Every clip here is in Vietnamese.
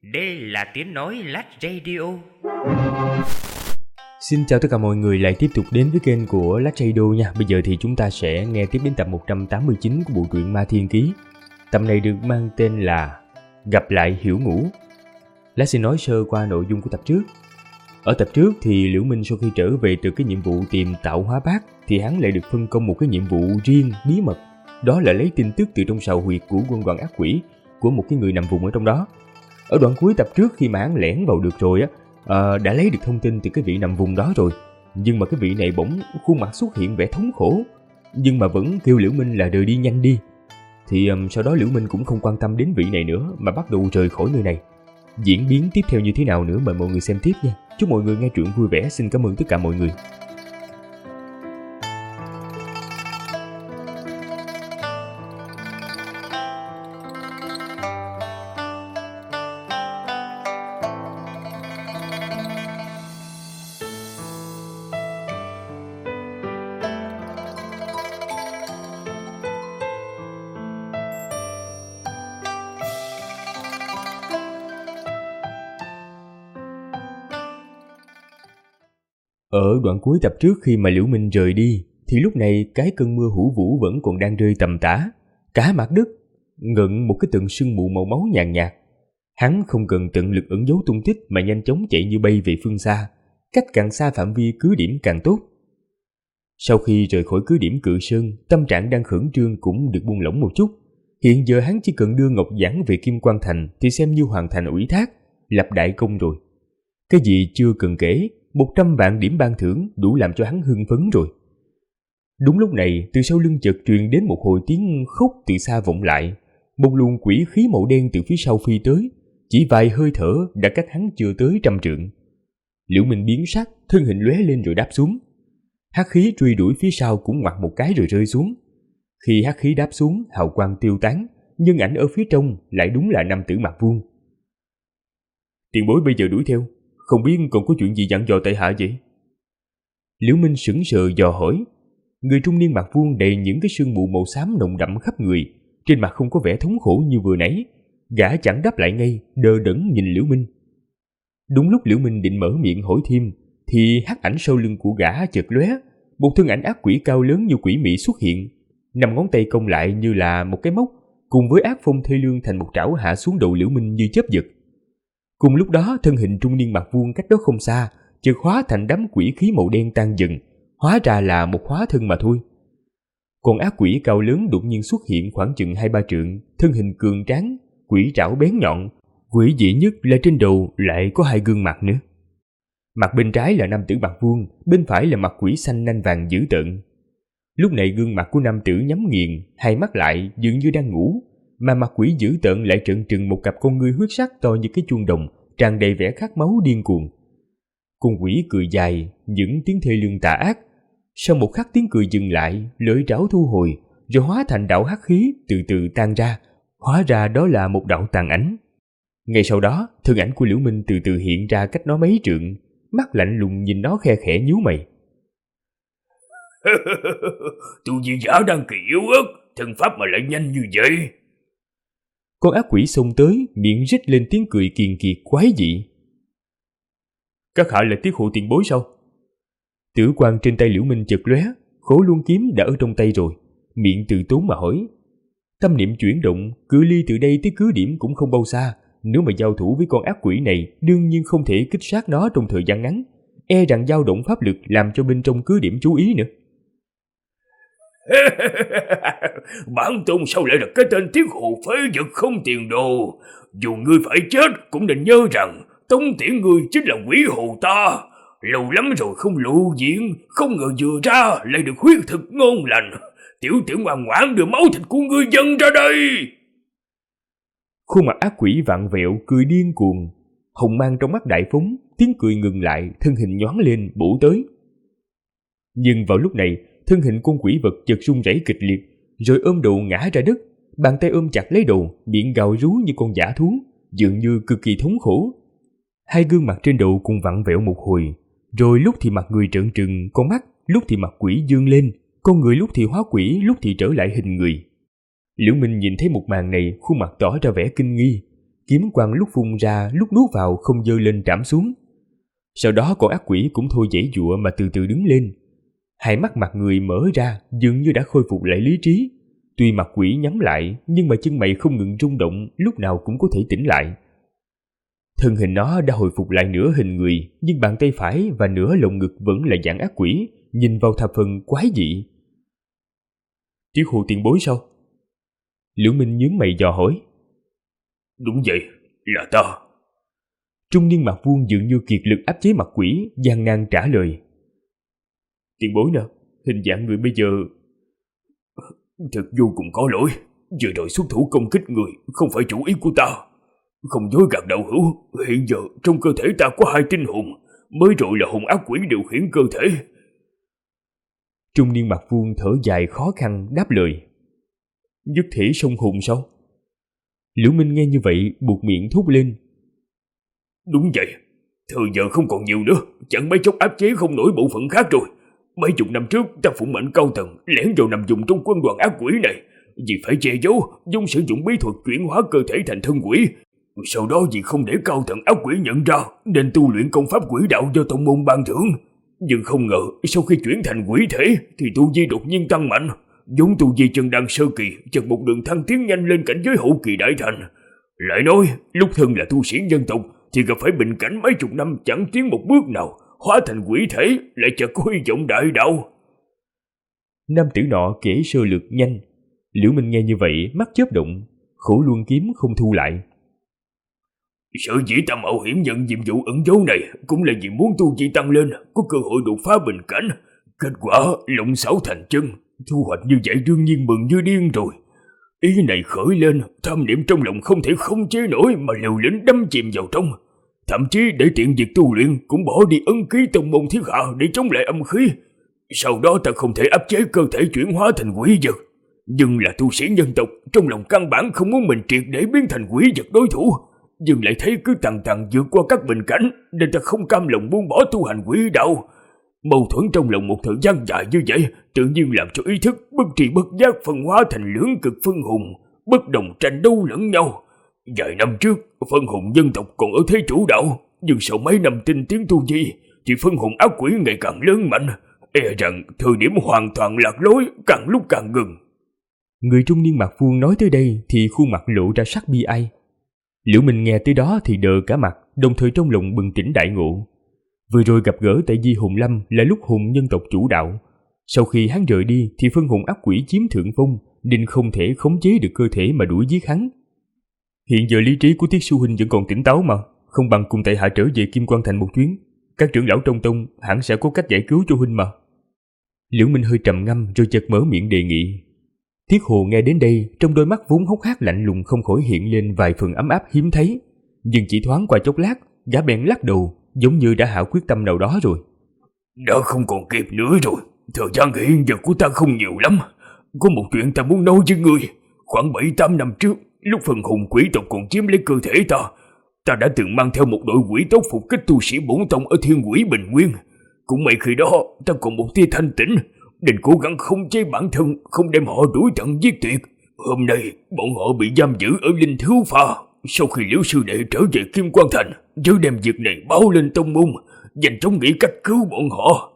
Đây là tiếng nói Lách Radio. Xin chào tất cả mọi người lại tiếp tục đến với kênh của Lách Radio nha. Bây giờ thì chúng ta sẽ nghe tiếp đến tập 189 của bộ truyện Ma Thiên Ký. Tập này được mang tên là Gặp lại Hiểu Ngũ. Lách xin nói sơ qua nội dung của tập trước. Ở tập trước thì Liễu Minh sau khi trở về từ cái nhiệm vụ tìm tạo hóa bát thì hắn lại được phân công một cái nhiệm vụ riêng bí mật. Đó là lấy tin tức từ trong sào huyệt của quân đoàn ác quỷ của một cái người nằm vùng ở trong đó. Ở đoạn cuối tập trước khi mà hắn lẻn vào được rồi á, đã lấy được thông tin từ cái vị nằm vùng đó rồi. Nhưng mà cái vị này bỗng khuôn mặt xuất hiện vẻ thống khổ, nhưng mà vẫn kêu Liễu Minh là rời đi nhanh đi. Thì sau đó Liễu Minh cũng không quan tâm đến vị này nữa mà bắt đầu rời khỏi nơi này. Diễn biến tiếp theo như thế nào nữa mời mọi người xem tiếp nha. Chúc mọi người nghe truyện vui vẻ. Xin cảm ơn tất cả mọi người. Ở đoạn cuối tập trước khi mà Liễu Minh rời đi thì lúc này cái cơn mưa hữu vũ vẫn còn đang rơi tầm tã. Cả mặt đất ngận một cái tầng sương mù màu máu nhàn nhạt. Hắn không cần tận lực ẩn giấu tung tích mà nhanh chóng chạy như bay về phương xa, cách càng xa phạm vi cứ điểm càng tốt. Sau khi rời khỏi cứ điểm Cự Sơn, tâm trạng đang khẩn trương cũng được buông lỏng một chút. Hiện giờ hắn chỉ cần đưa Ngọc Giản về Kim Quan Thành thì xem như hoàn thành ủy thác, lập đại công rồi. Cái gì chưa cần kể, 100 vạn điểm ban thưởng đủ làm cho hắn hưng phấn rồi. Đúng lúc này, từ sau lưng chợt truyền đến một hồi tiếng khóc từ xa vọng lại. Một luồng quỷ khí màu đen từ phía sau phi tới, chỉ vài hơi thở đã cách hắn chưa tới 100 trượng. Liễu Minh biến sắc, thân hình lóe lên rồi đáp xuống. Hắc khí truy đuổi phía sau cũng ngoặt một cái rồi rơi xuống. Khi hắc khí đáp xuống, hào quang tiêu tán, nhưng ảnh ở phía trong lại đúng là nam tử mặt vuông. Tiền bối bây giờ đuổi theo, không biết còn có chuyện gì dặn dò tại hạ vậy? Liễu Minh sững sờ dò hỏi. Người trung niên mặt vuông đầy những cái sương mù màu xám nồng đậm khắp người, trên mặt không có vẻ thống khổ như vừa nãy. Gã chẳng đáp lại ngay, đờ đẫn nhìn Liễu Minh. Đúng lúc Liễu Minh định mở miệng hỏi thêm thì hắc ảnh sau lưng của gã chợt lóe, một thân ảnh ác quỷ cao lớn như quỷ mị xuất hiện, 5 ngón tay cong lại như là một cái móc, cùng với ác phong thê lương thành một trảo hạ xuống đầu Liễu Minh như chớp giật. Cùng lúc đó, thân hình trung niên mặt vuông cách đó không xa chợt hóa thành đám quỷ khí màu đen tan dần, hóa ra là một hóa thân mà thôi. Còn ác quỷ cao lớn đột nhiên xuất hiện khoảng chừng 2-3 trượng, thân hình cường tráng, quỷ trảo bén nhọn, quỷ dị nhất là trên đầu lại có 2 gương mặt nữa. Mặt bên trái là nam tử mặt vuông, bên phải là mặt quỷ xanh nanh vàng dữ tợn. Lúc này gương mặt của nam tử nhắm nghiền, hai mắt lại dường như đang ngủ, mà mặt quỷ dữ tợn lại trợn trừng một cặp con ngươi huyết sắc to như cái chuông đồng, tràn đầy vẻ khát máu điên cuồng. Con quỷ cười dài, những tiếng thê lương tà ác. Sau một khắc tiếng cười dừng lại, lưỡi trảo thu hồi, rồi hóa thành đạo hắc khí từ từ tan ra. Hóa ra đó là một đạo tàn ảnh. Ngay sau đó, thân ảnh của Liễu Minh từ từ hiện ra cách nó mấy trượng, mắt lạnh lùng nhìn nó khe khẽ nhíu mày. Tu vi giả đang kỳ yếu ớt, thân pháp mà lại nhanh như vậy. Con ác quỷ xông tới, miệng rít lên tiếng cười kiền kiệt quái dị. Các hạ là Tiết Hộ tiền bối sao? Tử quang trên tay Liễu Minh chợt lóe, khổ luân kiếm đã ở trong tay rồi, miệng từ tốn mà hỏi. Tâm niệm chuyển động, cự ly từ đây tới cứ điểm cũng không bao xa, nếu mà giao thủ với con ác quỷ này, đương nhiên không thể kích sát nó trong thời gian ngắn, e rằng dao động pháp lực làm cho bên trong cứ điểm chú ý nữa. Bản tôn sao lại là cái tên Tiết Hộ phế vật không tiền đồ? Dù ngươi phải chết cũng nên nhớ rằng tống tiễn ngươi chính là quỷ hồn ta. Lâu lắm rồi không lộ diện, không ngờ vừa ra lại được huyết thực ngon lành. Tiểu tử ngoan ngoãn đưa máu thịt của ngươi dâng ra đây. Khuôn mặt ác quỷ vặn vẹo cười điên cuồng, hồng mang trong mắt đại phóng, tiếng cười ngừng lại, thân hình nhoáng lên bổ tới. Nhưng vào lúc này, thân hình con quỷ vật chợt run rẩy kịch liệt, rồi ôm đầu ngã ra đất, bàn tay ôm chặt lấy đầu, miệng gào rú như con dã thú, dường như cực kỳ thống khổ. 2 gương mặt trên đầu cùng vặn vẹo một hồi, rồi lúc thì mặt người trợn trừng con mắt, lúc thì mặt quỷ dương lên, con người lúc thì hóa quỷ, lúc thì trở lại hình người. Liễu Minh nhìn thấy một màn này, khuôn mặt tỏ ra vẻ kinh nghi. Kiếm quang lúc phun ra lúc nuốt vào không dơ lên trảm xuống. Sau đó con ác quỷ cũng thôi giãy giụa mà từ từ đứng lên. Hai mắt mặt người mở ra, dường như đã khôi phục lại lý trí. Tuy mặt quỷ nhắm lại, nhưng mà chân mày không ngừng rung động, lúc nào cũng có thể tỉnh lại. Thân hình nó đã hồi phục lại nửa hình người, nhưng bàn tay phải và nửa lồng ngực vẫn là dạng ác quỷ, nhìn vào thập phần quái dị. Tiết Hồ tiền bối sao? Liễu Minh nhướng mày dò hỏi. Đúng vậy, là ta. Trung niên mặt vuông dường như kiệt lực áp chế mặt quỷ, gian nan trả lời. Tiền bối nè, hình dạng người bây giờ thật vô cùng có lỗi. Vừa rồi xuất thủ công kích người không phải chủ ý của ta. Không dối gạt đạo hữu, hiện giờ trong cơ thể ta có 2 tinh hồn, mới rồi là hồn ác quỷ điều khiển cơ thể. Trung niên mặt vuông thở dài khó khăn đáp lời. Nhất thể song hồn sao? Liễu Minh nghe như vậy buột miệng thốt lên. Đúng vậy, thời giờ không còn nhiều nữa, chẳng mấy chốc áp chế không nổi bộ phận khác rồi. Mấy chục năm trước ta phụng mệnh cao tầng lẻn vào nằm dùng trong quân đoàn ác quỷ này, vì phải che giấu, dùng sử dụng bí thuật chuyển hóa cơ thể thành thân quỷ. Sau đó vì không để cao tầng ác quỷ nhận ra, nên tu luyện công pháp quỷ đạo do tông môn ban thưởng. Nhưng không ngờ sau khi chuyển thành quỷ thể thì tu vi đột nhiên tăng mạnh, vốn tu vi chân đan sơ kỳ chợt một đường thăng tiến nhanh lên cảnh giới hậu kỳ đại thành. Lại nói lúc thân là tu sĩ nhân tộc thì gặp phải bình cảnh mấy chục năm chẳng tiến một bước nào, hóa thành quỷ thể lại chợt có hy vọng đại đạo. Nam tử nọ kể sơ lược nhanh. Liễu Minh nghe như vậy mắt chớp động, khổ luân kiếm không thu lại. Sở dĩ ta mạo hiểm nhận nhiệm vụ ẩn giấu này cũng là vì muốn tu vi tăng lên, có cơ hội đột phá bình cảnh. Kết quả lộng xảo thành chân, thu hoạch như vậy đương nhiên mừng như điên rồi. Ý này khởi lên, tham niệm trong lòng không thể không chế nổi mà liều lĩnh đâm chìm vào trong. Thậm chí để tiện việc tu luyện cũng bỏ đi ấn ký tông môn thiết hạ để chống lại âm khí. Sau đó ta không thể áp chế cơ thể chuyển hóa thành quỷ vật. Nhưng là tu sĩ nhân tộc, trong lòng căn bản không muốn mình triệt để biến thành quỷ vật đối thủ. Nhưng lại thấy cứ tầng tầng vượt qua các bình cảnh, nên ta không cam lòng buông bỏ tu hành quỷ đạo. Mâu thuẫn trong lòng một thời gian dài như vậy, tự nhiên làm cho ý thức bất tri bất giác phân hóa thành lưỡng cực phân hùng, bất đồng tranh đấu lẫn nhau. Vài năm trước, phân hùng dân tộc còn ở thế chủ đạo, nhưng sau mấy năm tinh tiến tu vi, thì phân hùng ác quỷ ngày càng lớn mạnh, e rằng thời điểm hoàn toàn lạc lối càng lúc càng gần. Người trung niên mặt vuông nói tới đây thì khuôn mặt lộ ra sắc bi ai. Liễu Minh nghe tới đó thì đờ cả mặt, đồng thời trong lòng bừng tỉnh đại ngộ. Vừa rồi gặp gỡ tại Di Hồn Lâm là lúc hùng nhân tộc chủ đạo. Sau khi hắn rời đi thì phân hồn ác quỷ chiếm thượng phong, nên không thể khống chế được cơ thể mà đuổi giết hắn. Hiện giờ lý trí của Tiết Sư huynh vẫn còn tỉnh táo mà, không bằng cùng tại hạ trở về Kim Quan Thành một chuyến. Các trưởng lão trong tông hẳn sẽ có cách giải cứu cho huynh mà. Liễu Minh hơi trầm ngâm rồi chợt mở miệng đề nghị. Thiết Hồ nghe đến đây, trong đôi mắt vốn hốc hác lạnh lùng không khỏi hiện lên vài phần ấm áp hiếm thấy, nhưng chỉ thoáng qua chốc lát, gã bèn lắc đầu, giống như đã hạ quyết tâm nào đó rồi. Đã không còn kịp nữa rồi, thời gian hiện giờ của ta không nhiều lắm. Có một chuyện ta muốn nói với ngươi. Khoảng 7-8 năm trước, lúc phần hùng quỷ tộc còn chiếm lấy cơ thể ta đã từng mang theo một đội quỷ tốt phục kích tu sĩ bổn tông ở Thiên Quỷ Bình Nguyên. Cũng may khi đó ta còn một tia thanh tĩnh, nên cố gắng không chế bản thân, không đem họ đuổi tận giết tuyệt. Hôm nay bọn họ bị giam giữ ở Linh Thiếu Pha. Sau khi Liễu sư đệ trở về Kim Quan Thành, chớ đem việc này báo lên tông môn, nhanh chóng nghĩ cách cứu bọn họ.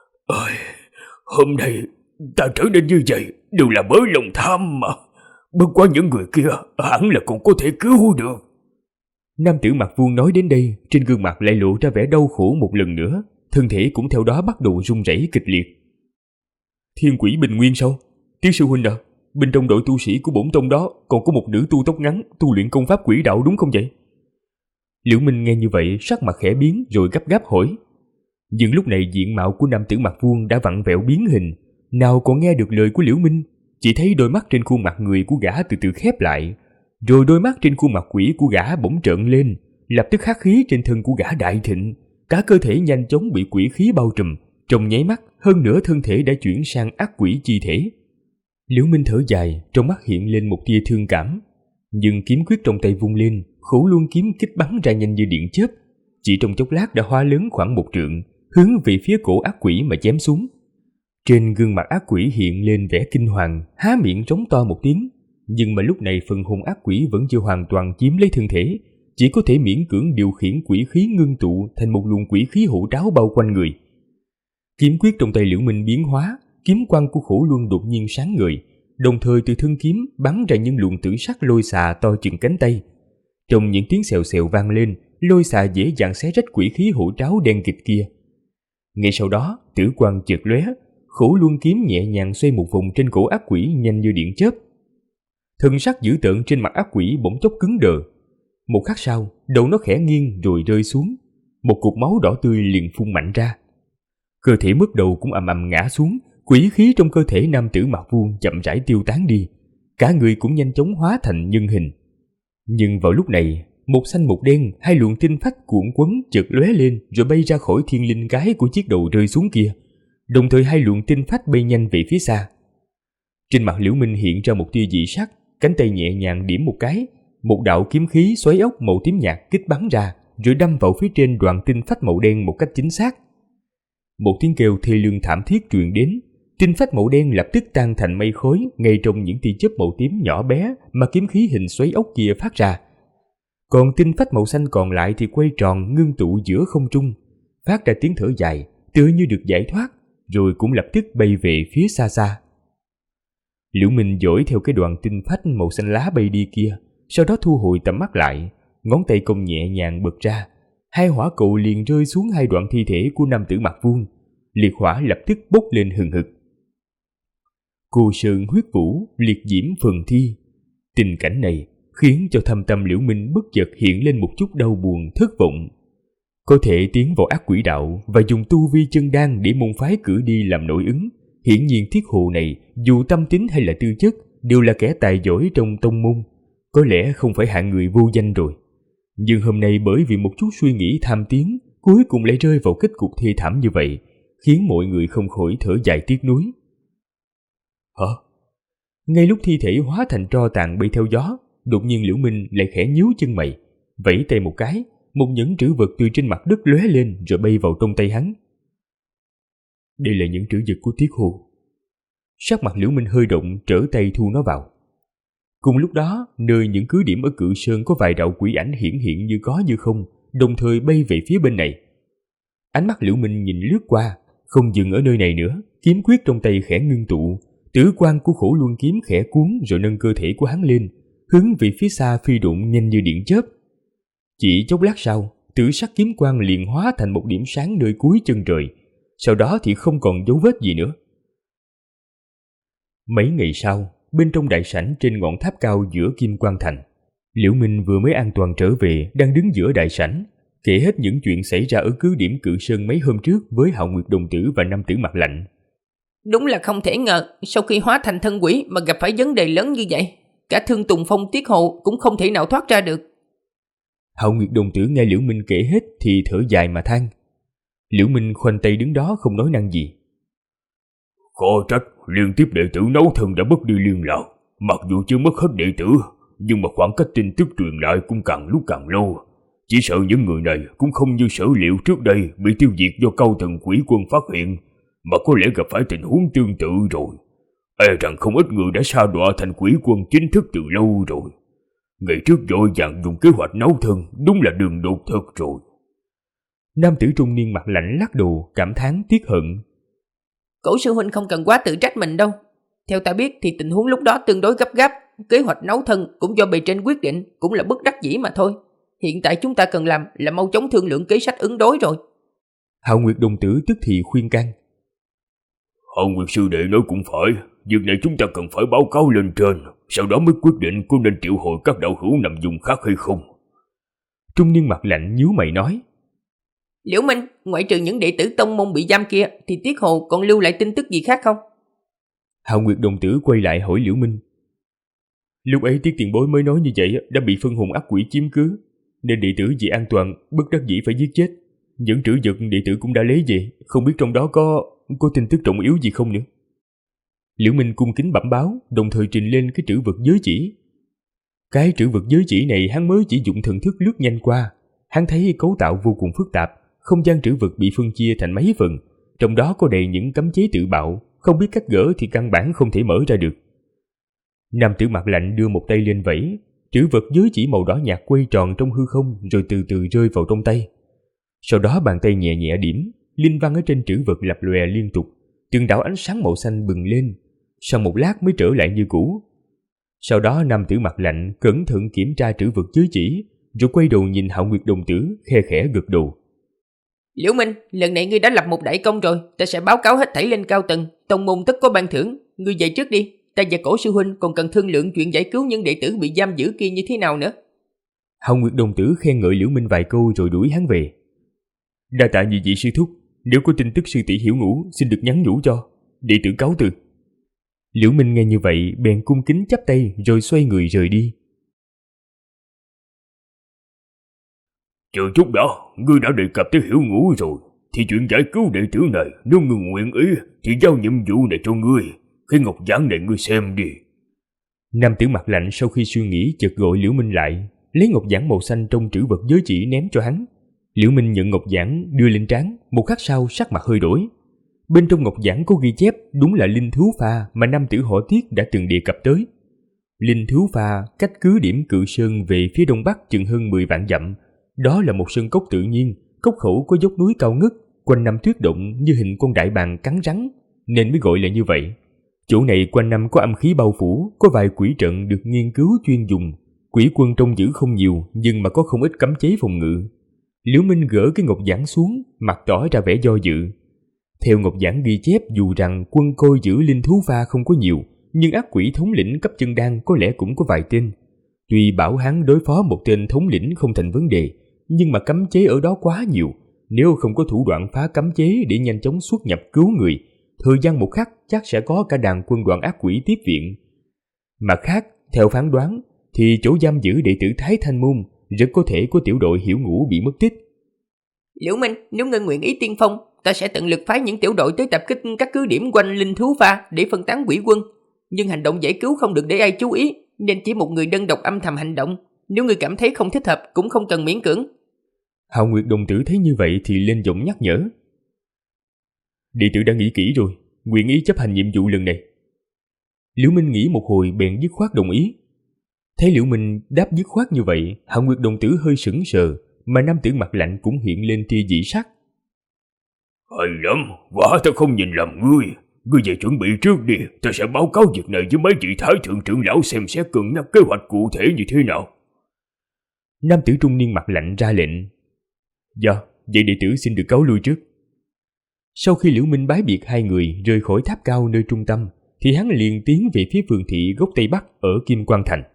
Hôm nay ta trở nên như vậy đều là bởi lòng tham mà. Bất quá những người kia hẳn là còn có thể cứu được. Nam tử mặt vuông nói đến đây, trên gương mặt lại lộ ra vẻ đau khổ một lần nữa, thân thể cũng theo đó bắt đầu run rẩy kịch liệt. Thiên Quỷ Bình Nguyên sao? Tiết sư huynh à, bên trong đội tu sĩ của bổn tông đó còn có một nữ tu tóc ngắn tu luyện công pháp quỷ đạo đúng không vậy? Liễu Minh nghe như vậy sắc mặt khẽ biến rồi gấp gáp hỏi. Nhưng lúc này diện mạo của nam tử mặt vuông đã vặn vẹo biến hình, nào còn nghe được lời của Liễu Minh, chỉ thấy đôi mắt trên khuôn mặt người của gã từ từ khép lại, rồi đôi mắt trên khuôn mặt quỷ của gã bỗng trợn lên, lập tức hắc khí trên thân của gã đại thịnh, cả cơ thể nhanh chóng bị quỷ khí bao trùm, trong nháy mắt hơn nữa thân thể đã chuyển sang ác quỷ chi thể. Liễu Minh thở dài, trong mắt hiện lên một tia thương cảm, nhưng kiếm quyết trong tay vung lên, Khổ Luân kiếm kích bắn ra nhanh như điện chớp, chỉ trong chốc lát đã hóa lớn khoảng 1 trượng, hướng về phía cổ ác quỷ mà chém xuống. Trên gương mặt ác quỷ hiện lên vẻ kinh hoàng, há miệng trống to một tiếng, Nhưng mà lúc này phần hồn ác quỷ vẫn chưa hoàn toàn chiếm lấy thân thể, chỉ có thể miễn cưỡng điều khiển quỷ khí ngưng tụ thành một luồng quỷ khí hộ tráo bao quanh người. Kiếm quyết trong tay Liễu Minh biến hóa, kiếm quang của Khổ Luân đột nhiên sáng ngời, đồng thời từ thân kiếm bắn ra những luồng tử sắc lôi xà to chừng cánh tay. Trong những tiếng xèo xèo vang lên, lôi xà dễ dàng xé rách quỷ khí hộ tráo đen kịt kia. Ngay sau đó, tử quang chợt lóe, Khổ Luân kiếm nhẹ nhàng xoay một vòng trên cổ ác quỷ nhanh như điện chớp. Thần sắc dữ tợn trên mặt ác quỷ bỗng chốc cứng đờ. Một khắc sau, đầu nó khẽ nghiêng rồi rơi xuống, một cục máu đỏ tươi liền phun mạnh ra. Cơ thể mất đầu cũng ầm ầm ngã xuống, quỷ khí trong cơ thể nam tử mặt vuông chậm rãi tiêu tán đi, cả người cũng nhanh chóng hóa thành nhân hình. Nhưng vào lúc này, một xanh một đen, hai luồng tinh phách cuộn quấn chợt lóe lên rồi bay ra khỏi thiên linh cái của chiếc đầu rơi xuống kia. Đồng thời hai luồng tinh phách bay nhanh về phía xa. Trên mặt Liễu Minh hiện ra một tia dị sắc, cánh tay nhẹ nhàng điểm một cái, một đạo kiếm khí xoáy ốc màu tím nhạt kích bắn ra, rồi đâm vào phía trên đoàn tinh phách màu đen một cách chính xác. Một tiếng kêu thê lương thảm thiết truyền đến, tinh phách màu đen lập tức tan thành mây khói ngay trong những tia chớp màu tím nhỏ bé mà kiếm khí hình xoáy ốc kia phát ra. Còn tinh phách màu xanh còn lại thì quay tròn ngưng tụ giữa không trung, phát ra tiếng thở dài, tựa như được giải thoát, rồi cũng lập tức bay về phía xa xa. Liễu Minh dõi theo cái đoàn tinh phách màu xanh lá bay đi kia, sau đó thu hồi tầm mắt lại, ngón tay công nhẹ nhàng bật ra, hai hỏa cầu liền rơi xuống hai đoạn thi thể của nam tử mặt vuông, liệt hỏa lập tức bốc lên hừng hực. Cô sơn huyết vũ, liệt diễm phần thi. Tình cảnh này khiến cho thâm tâm Liễu Minh bất chợt hiện lên một chút đau buồn thất vọng. Có thể tiến vào ác quỷ đạo và dùng tu vi chân đan để môn phái cử đi làm nội ứng, hiển nhiên Thiết Hồ này dù tâm tính hay là tư chất đều là kẻ tài giỏi trong tông môn, có lẽ không phải hạng người vô danh rồi. Nhưng hôm nay bởi vì một chút suy nghĩ tham tiến, cuối cùng lại rơi vào kết cục thê thảm như vậy, khiến mọi người không khỏi thở dài tiếc nuối. Hả? Ngay lúc thi thể hóa thành tro tàn bay theo gió, đột nhiên Liễu Minh lại khẽ nhíu chân mày, vẫy tay một cái, một nhẫn trữ vật từ trên mặt đất lóe lên rồi bay vào trong tay hắn. Đây là những trữ vật của Thiết Hồ. Sắc mặt Liễu Minh hơi động, trở tay thu nó vào. Cùng lúc đó, nơi những cứ điểm ở Cự Sơn có vài đạo quỷ ảnh hiển hiện như có như không, đồng thời bay về phía bên này. Ánh mắt Liễu Minh nhìn lướt qua, không dừng ở nơi này nữa, kiếm quyết trong tay khẽ ngưng tụ, tử quang của Khổ Luân kiếm khẽ cuốn rồi nâng cơ thể của hắn lên, hướng về phía xa phi độn nhanh như điện chớp. Chỉ chốc lát sau, tử sắc kiếm quang liền hóa thành một điểm sáng nơi cuối chân trời, sau đó thì không còn dấu vết gì nữa. Mấy ngày sau, bên trong đại sảnh trên ngọn tháp cao giữa Kim Quang Thành, Liễu Minh vừa mới an toàn trở về, đang đứng giữa đại sảnh, kể hết những chuyện xảy ra ở cứ điểm Cự Sơn mấy hôm trước với Hạo Nguyệt Đồng Tử và nam tử mặt lạnh. Đúng là không thể ngờ, sau khi hóa thành thân quỷ mà gặp phải vấn đề lớn như vậy, cả Thương Tùng Phong Tiết Hồ cũng không thể nào thoát ra được. Hạo Nguyệt Đồng Tử nghe Liễu Minh kể hết thì thở dài mà than. Liễu Minh khoanh tay đứng đó không nói năng gì. Khó trách liên tiếp đệ tử nấu thân đã mất đi liên lạc. Mặc dù chưa mất hết đệ tử, nhưng mà khoảng cách tin tức truyền lại cũng càng lúc càng lâu. Chỉ sợ những người này cũng không như sở liệu trước đây bị tiêu diệt do Cao Thần Quỷ Quân phát hiện, mà có lẽ gặp phải tình huống tương tự rồi. E rằng không ít người đã sa đọa thành quỷ quân chính thức từ lâu rồi. Ngày trước vội vàng dùng kế hoạch nấu thân, đúng là đường đột thật rồi. Nam tử trung niên mặt lạnh lắc đầu, cảm thán tiếc hận. Cổ sư huynh không cần quá tự trách mình đâu. Theo ta biết thì tình huống lúc đó tương đối gấp gáp, kế hoạch nấu thân cũng do bề trên quyết định, cũng là bất đắc dĩ mà thôi. Hiện tại chúng ta cần làm là mau chóng thương lượng kế sách ứng đối rồi. Hạo Nguyệt Đồng Tử tức thì khuyên can. Hạo Nguyệt sư đệ nói cũng phải, việc này chúng ta cần phải báo cáo lên trên, sau đó mới quyết định có nên triệu hồi các đạo hữu nằm vùng khác hay không. Trung niên mặt lạnh nhíu mày nói. Liễu Minh, ngoại trừ những đệ tử tông môn bị giam kia thì Tiết Hồ còn lưu lại tin tức gì khác không? Hạo Nguyệt Đồng Tử quay lại hỏi Liễu Minh. Lúc ấy Tiết tiền bối mới nói như vậy đã bị phân hồn ác quỷ chiếm cứ, nên đệ tử vì an toàn bất đắc dĩ phải giết chết. Những trữ vật đệ tử cũng đã lấy về, không biết trong đó có tin tức trọng yếu gì không nữa. Liễu Minh cung kính bẩm báo, đồng thời trình lên cái trữ vật giới chỉ. Cái trữ vật giới chỉ này hắn mới chỉ dụng thần thức lướt nhanh qua, hắn thấy cấu tạo vô cùng phức tạp, không gian trữ vật bị phân chia thành mấy phần, trong đó có đầy những cấm chế tự bạo, không biết cách gỡ thì căn bản không thể mở ra được. Nam tử mặt lạnh đưa một tay lên vẫy, trữ vật giới chỉ màu đỏ nhạt quay tròn trong hư không rồi từ từ rơi vào trong tay. Sau đó bàn tay nhẹ nhẹ điểm, linh văn ở trên trữ vật lập lòe liên tục, từng đạo ánh sáng màu xanh bừng lên, sau một lát mới trở lại như cũ. Sau đó nam tử mặt lạnh cẩn thận kiểm tra trữ vật giới chỉ, rồi quay đầu nhìn Hạo Nguyệt đồng tử, khe khẽ gật đầu. Liễu Minh, lần này ngươi đã lập một đại công rồi, ta sẽ báo cáo hết thảy lên cao tầng, tông môn tất có ban thưởng. Ngươi về trước đi, ta và Cổ sư huynh còn cần thương lượng chuyện giải cứu những đệ tử bị giam giữ kia như thế nào nữa. Hạo Nguyệt đồng tử khen ngợi Liễu Minh vài câu rồi đuổi hắn về. Đa tạ nhị vị sư thúc, nếu có tin tức sư tỷ Hiểu Ngũ xin được nhắn nhủ cho, đệ tử cáo từ. Liễu Minh nghe như vậy bèn cung kính chắp tay rồi xoay người rời đi. Chờ chút đã, ngươi đã đề cập tới Hiểu Ngũ rồi, thì chuyện giải cứu đệ tử này nếu ngươi nguyện ý thì giao nhiệm vụ này cho ngươi. Cái ngọc giản này ngươi xem đi. Nam tử mặt lạnh sau khi suy nghĩ chợt gọi Liễu Minh lại, lấy ngọc giản màu xanh trong trữ vật giới chỉ ném cho hắn. Liễu Minh nhận ngọc giản đưa lên trán, một khắc sau sắc mặt hơi đổi. Bên trong ngọc giản có ghi chép đúng là linh thú pha mà nam tử họ Tiết đã từng đề cập tới. Linh thú pha cách cứ điểm Cự Sơn về phía đông bắc chừng hơn 10 vạn dặm. Đó là một sơn cốc tự nhiên, cốc khẩu có dốc núi cao ngất, quanh năm tuyết động như hình con đại bàng cắn rắn, nên mới gọi là như vậy. Chỗ này quanh năm có âm khí bao phủ, có vài quỷ trận được nghiên cứu chuyên dùng. Quỷ quân trông giữ không nhiều, nhưng mà có không ít cấm chế phòng ngự. Liễu Minh gỡ cái ngọc giản xuống, mặt tỏ ra vẻ do dự. Theo ngọc giản ghi chép, dù rằng quân coi giữ linh thú pha không có nhiều, nhưng ác quỷ thống lĩnh cấp chân đan có lẽ cũng có vài tên. Tuy bảo hắn đối phó một tên thống lĩnh không thành vấn đề, nhưng mà cấm chế ở đó quá nhiều, nếu không có thủ đoạn phá cấm chế để nhanh chóng xuất nhập cứu người, thời gian một khắc chắc sẽ có cả đàn quân đoàn ác quỷ tiếp viện. Mặt khác, theo phán đoán, thì chỗ giam giữ đệ tử Thái Thanh Môn rất có thể có tiểu đội Hiểu Ngũ bị mất tích. Liễu Minh, nếu ngươi nguyện ý tiên phong, ta sẽ tận lực phái những tiểu đội tới tập kích các cứ điểm quanh linh thú pha để phân tán quỷ quân. Nhưng hành động giải cứu không được để ai chú ý, nên chỉ một người đơn độc âm thầm hành động. Nếu ngươi cảm thấy không thích hợp cũng không cần miễn cưỡng. Hạo Nguyệt đồng tử thấy như vậy thì lên giọng nhắc nhở. Đệ tử đã nghĩ kỹ rồi, nguyện ý chấp hành nhiệm vụ lần này. Liễu Minh nghĩ một hồi bèn dứt khoát đồng ý. Thấy Liễu Minh đáp dứt khoát như vậy, Hạo Nguyệt đồng tử hơi sững sờ, mà nam tử mặt lạnh cũng hiện lên tia dị sắc. Hay lắm, quả ta không nhìn lầm ngươi. Ngươi về chuẩn bị trước đi, ta sẽ báo cáo việc này với mấy vị thái thượng trưởng lão xem xét cân nhắc kế hoạch cụ thể như thế nào. Nam tử trung niên mặt lạnh ra lệnh. Dạ, vậy đệ tử xin được cáo lui trước. Sau khi Liễu Minh bái biệt hai người rời khỏi tháp cao nơi trung tâm, thì hắn liền tiến về phía phường thị góc Tây Bắc ở Kim Quang Thành.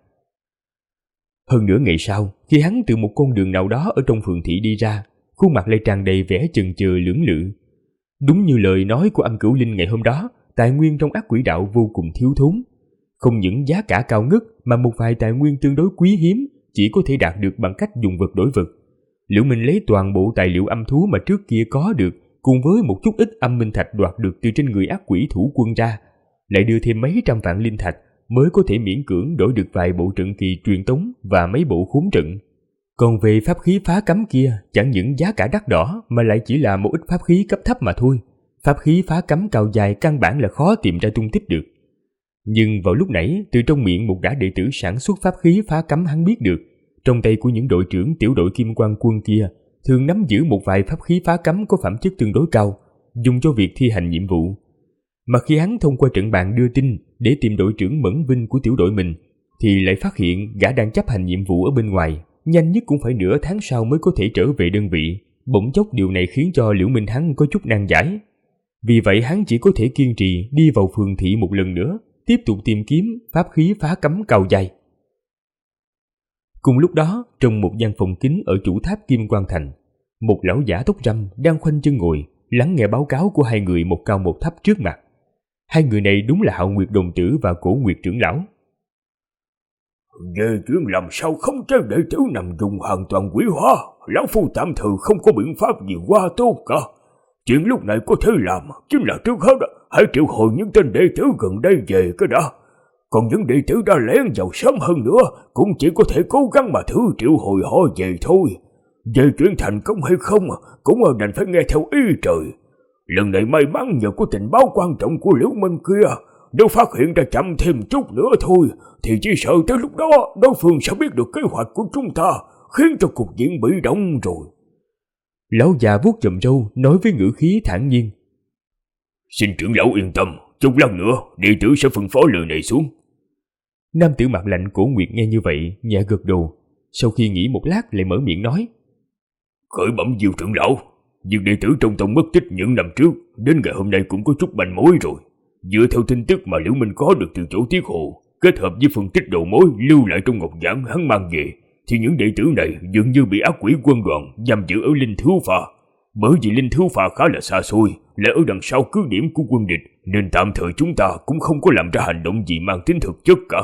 Hơn nửa ngày sau, khi hắn từ một con đường nào đó ở trong phường thị đi ra, khuôn mặt lại tràn đầy vẻ chần chừ lưỡng lự. Đúng như lời nói của Âm Cửu Linh ngày hôm đó, tài nguyên trong ác quỷ đạo vô cùng thiếu thốn. Không những giá cả cao ngất mà một vài tài nguyên tương đối quý hiếm chỉ có thể đạt được bằng cách dùng vật đổi vật. Liễu Minh lấy toàn bộ tài liệu âm thú mà trước kia có được, cùng với một chút ít âm minh thạch đoạt được từ trên người ác quỷ thủ quân ra, lại đưa thêm mấy trăm vạn linh thạch mới có thể miễn cưỡng đổi được vài bộ trận kỳ truyền tống và mấy bộ khốn trận. Còn về pháp khí phá cấm kia, chẳng những giá cả đắt đỏ mà lại chỉ là một ít pháp khí cấp thấp mà thôi. Pháp khí phá cấm cao dài căn bản là khó tìm ra tung tích được. Nhưng vào lúc nãy, từ trong miệng một gã đệ tử sản xuất pháp khí phá cấm hắn biết được, trong tay của những đội trưởng tiểu đội Kim Quang quân kia thường nắm giữ một vài pháp khí phá cấm có phẩm chất tương đối cao, dùng cho việc thi hành nhiệm vụ. Mà khi hắn thông qua trận bàn đưa tin để tìm đội trưởng Mẫn Vinh của tiểu đội mình, thì lại phát hiện gã đang chấp hành nhiệm vụ ở bên ngoài, nhanh nhất cũng phải nửa tháng sau mới có thể trở về đơn vị. Bỗng chốc điều này khiến cho Liễu Minh hắn có chút nan giải. Vì vậy hắn chỉ có thể kiên trì đi vào phường thị một lần nữa, tiếp tục tìm kiếm pháp khí phá cấm cao dài. Cùng lúc đó, trong một gian phòng kín ở chủ tháp Kim Quang Thành, một lão giả tóc râm đang khoanh chân ngồi, lắng nghe báo cáo của hai người một cao một thấp trước mặt. Hai người này đúng là Hạo Nguyệt đồng tử và Cổ Nguyệt trưởng lão. Về chuyện làm sao không cho đệ tử nằm dùng hoàn toàn quỷ hóa, lão phu tạm thời không có biện pháp gì qua tốt cả. Chuyện lúc này có thể làm chính là trước hết hãy triệu hồi những tên đệ tử gần đây về cái đã. Còn những đệ tử đã lén vào sớm hơn nữa cũng chỉ có thể cố gắng mà thử triệu hồi họ về thôi. Về chuyện thành công hay không cũng đành phải nghe theo ý trời. Lần này may mắn nhờ có tình báo quan trọng của Liễu Minh kia, nếu phát hiện ra chậm thêm chút nữa thôi, thì chỉ sợ tới lúc đó đối phương sẽ biết được kế hoạch của chúng ta, khiến cho cục diện bị động rồi. Lão già vuốt chòm râu nói với ngữ khí thản nhiên. Xin trưởng lão yên tâm, chút lát nữa đệ tử sẽ phân phó lời này xuống. Nam tử mặt lạnh Cổ Nguyệt nghe như vậy nhẹ gật đầu, sau khi nghĩ một lát lại mở miệng nói. Khởi bẩm Diêu trưởng lão, việc đệ tử trong tông mất tích những năm trước đến ngày hôm nay cũng có chút manh mối rồi. Dựa theo tin tức mà Liễu Minh có được từ chỗ Tiết Hồ, kết hợp với phân tích đầu mối lưu lại trong ngọc giản hắn mang về, thì những đệ tử này dường như bị ác quỷ quân đoàn giam giữ ở Linh Thú Phà. Bởi vì Linh Thú Phà khá là xa xôi, lại ở đằng sau cứ điểm của quân địch, nên tạm thời chúng ta cũng không có làm ra hành động gì mang tính thực chất cả.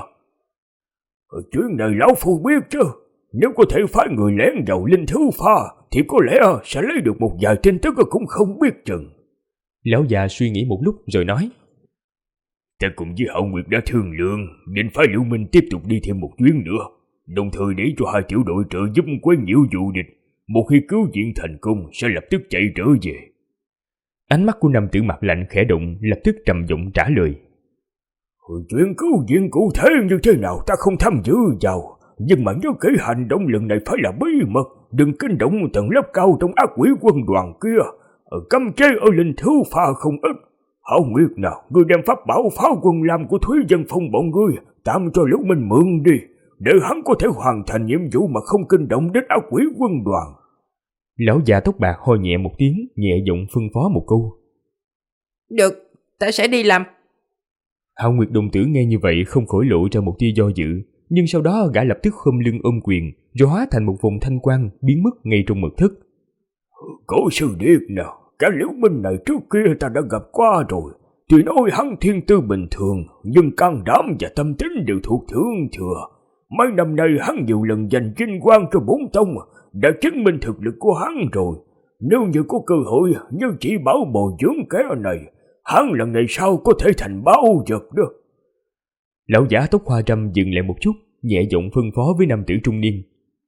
Chuyện này lão phu biết chứ. Nếu có thể phái người lén vào Linh Thú Phà thì có lẽ sẽ lấy được một vài tin tức cũng không biết chừng. Lão già suy nghĩ một lúc rồi nói. Ta cùng với Hạo Nguyệt đã thương lượng nên phái Liễu Minh tiếp tục đi thêm một chuyến nữa, đồng thời để cho hai tiểu đội trợ giúp quấy nhiễu vụ địch. Một khi cứu viện thành công sẽ lập tức chạy trở về. Ánh mắt của nam tử mặt lạnh khẽ động, lập tức trầm giọng trả lời. Chuyện cứu viện cụ thể như thế nào ta không tham dự vào, nhưng mà nhớ kỹ hành động lần này phải là bí mật, đừng kinh động tầng lớp cao trong ác quỷ quân đoàn kia. Cấm chế ở Linh Thú Phà không ít. Hạo Nguyệt nào, ngươi đem pháp bảo pháo quân làm của Thúy Dân Phong bọn ngươi tạm cho Liễu Minh mượn đi, để hắn có thể hoàn thành nhiệm vụ mà không kinh động đến ác quỷ quân đoàn. Lão già tóc bạc ho nhẹ một tiếng, nhẹ giọng phân phó một câu. Được, ta sẽ đi làm. Hạo Nguyệt đồng tử nghe như vậy không khỏi lộ ra một tia do dự, nhưng sau đó gã lập tức khom lưng ôm quyền, rồi hóa thành một vòng thanh quang biến mất ngay trong mật thất. Cổ sư điệp nào, cả Liễu Minh này trước kia ta đã gặp qua rồi. Tuy nói hắn thiên tư bình thường, nhưng can đảm và tâm tính đều thuộc thượng thừa. Mấy năm nay hắn nhiều lần giành vinh quang cho bốn tông, đã chứng minh thực lực của hắn rồi. Nếu như có cơ hội như chỉ bảo bồi dưỡng kẻ này, hắn lần này sau có thể thành báu vật đó. Lão giả tóc hoa râm dừng lại một chút, nhẹ giọng phân phó với nam tử trung niên.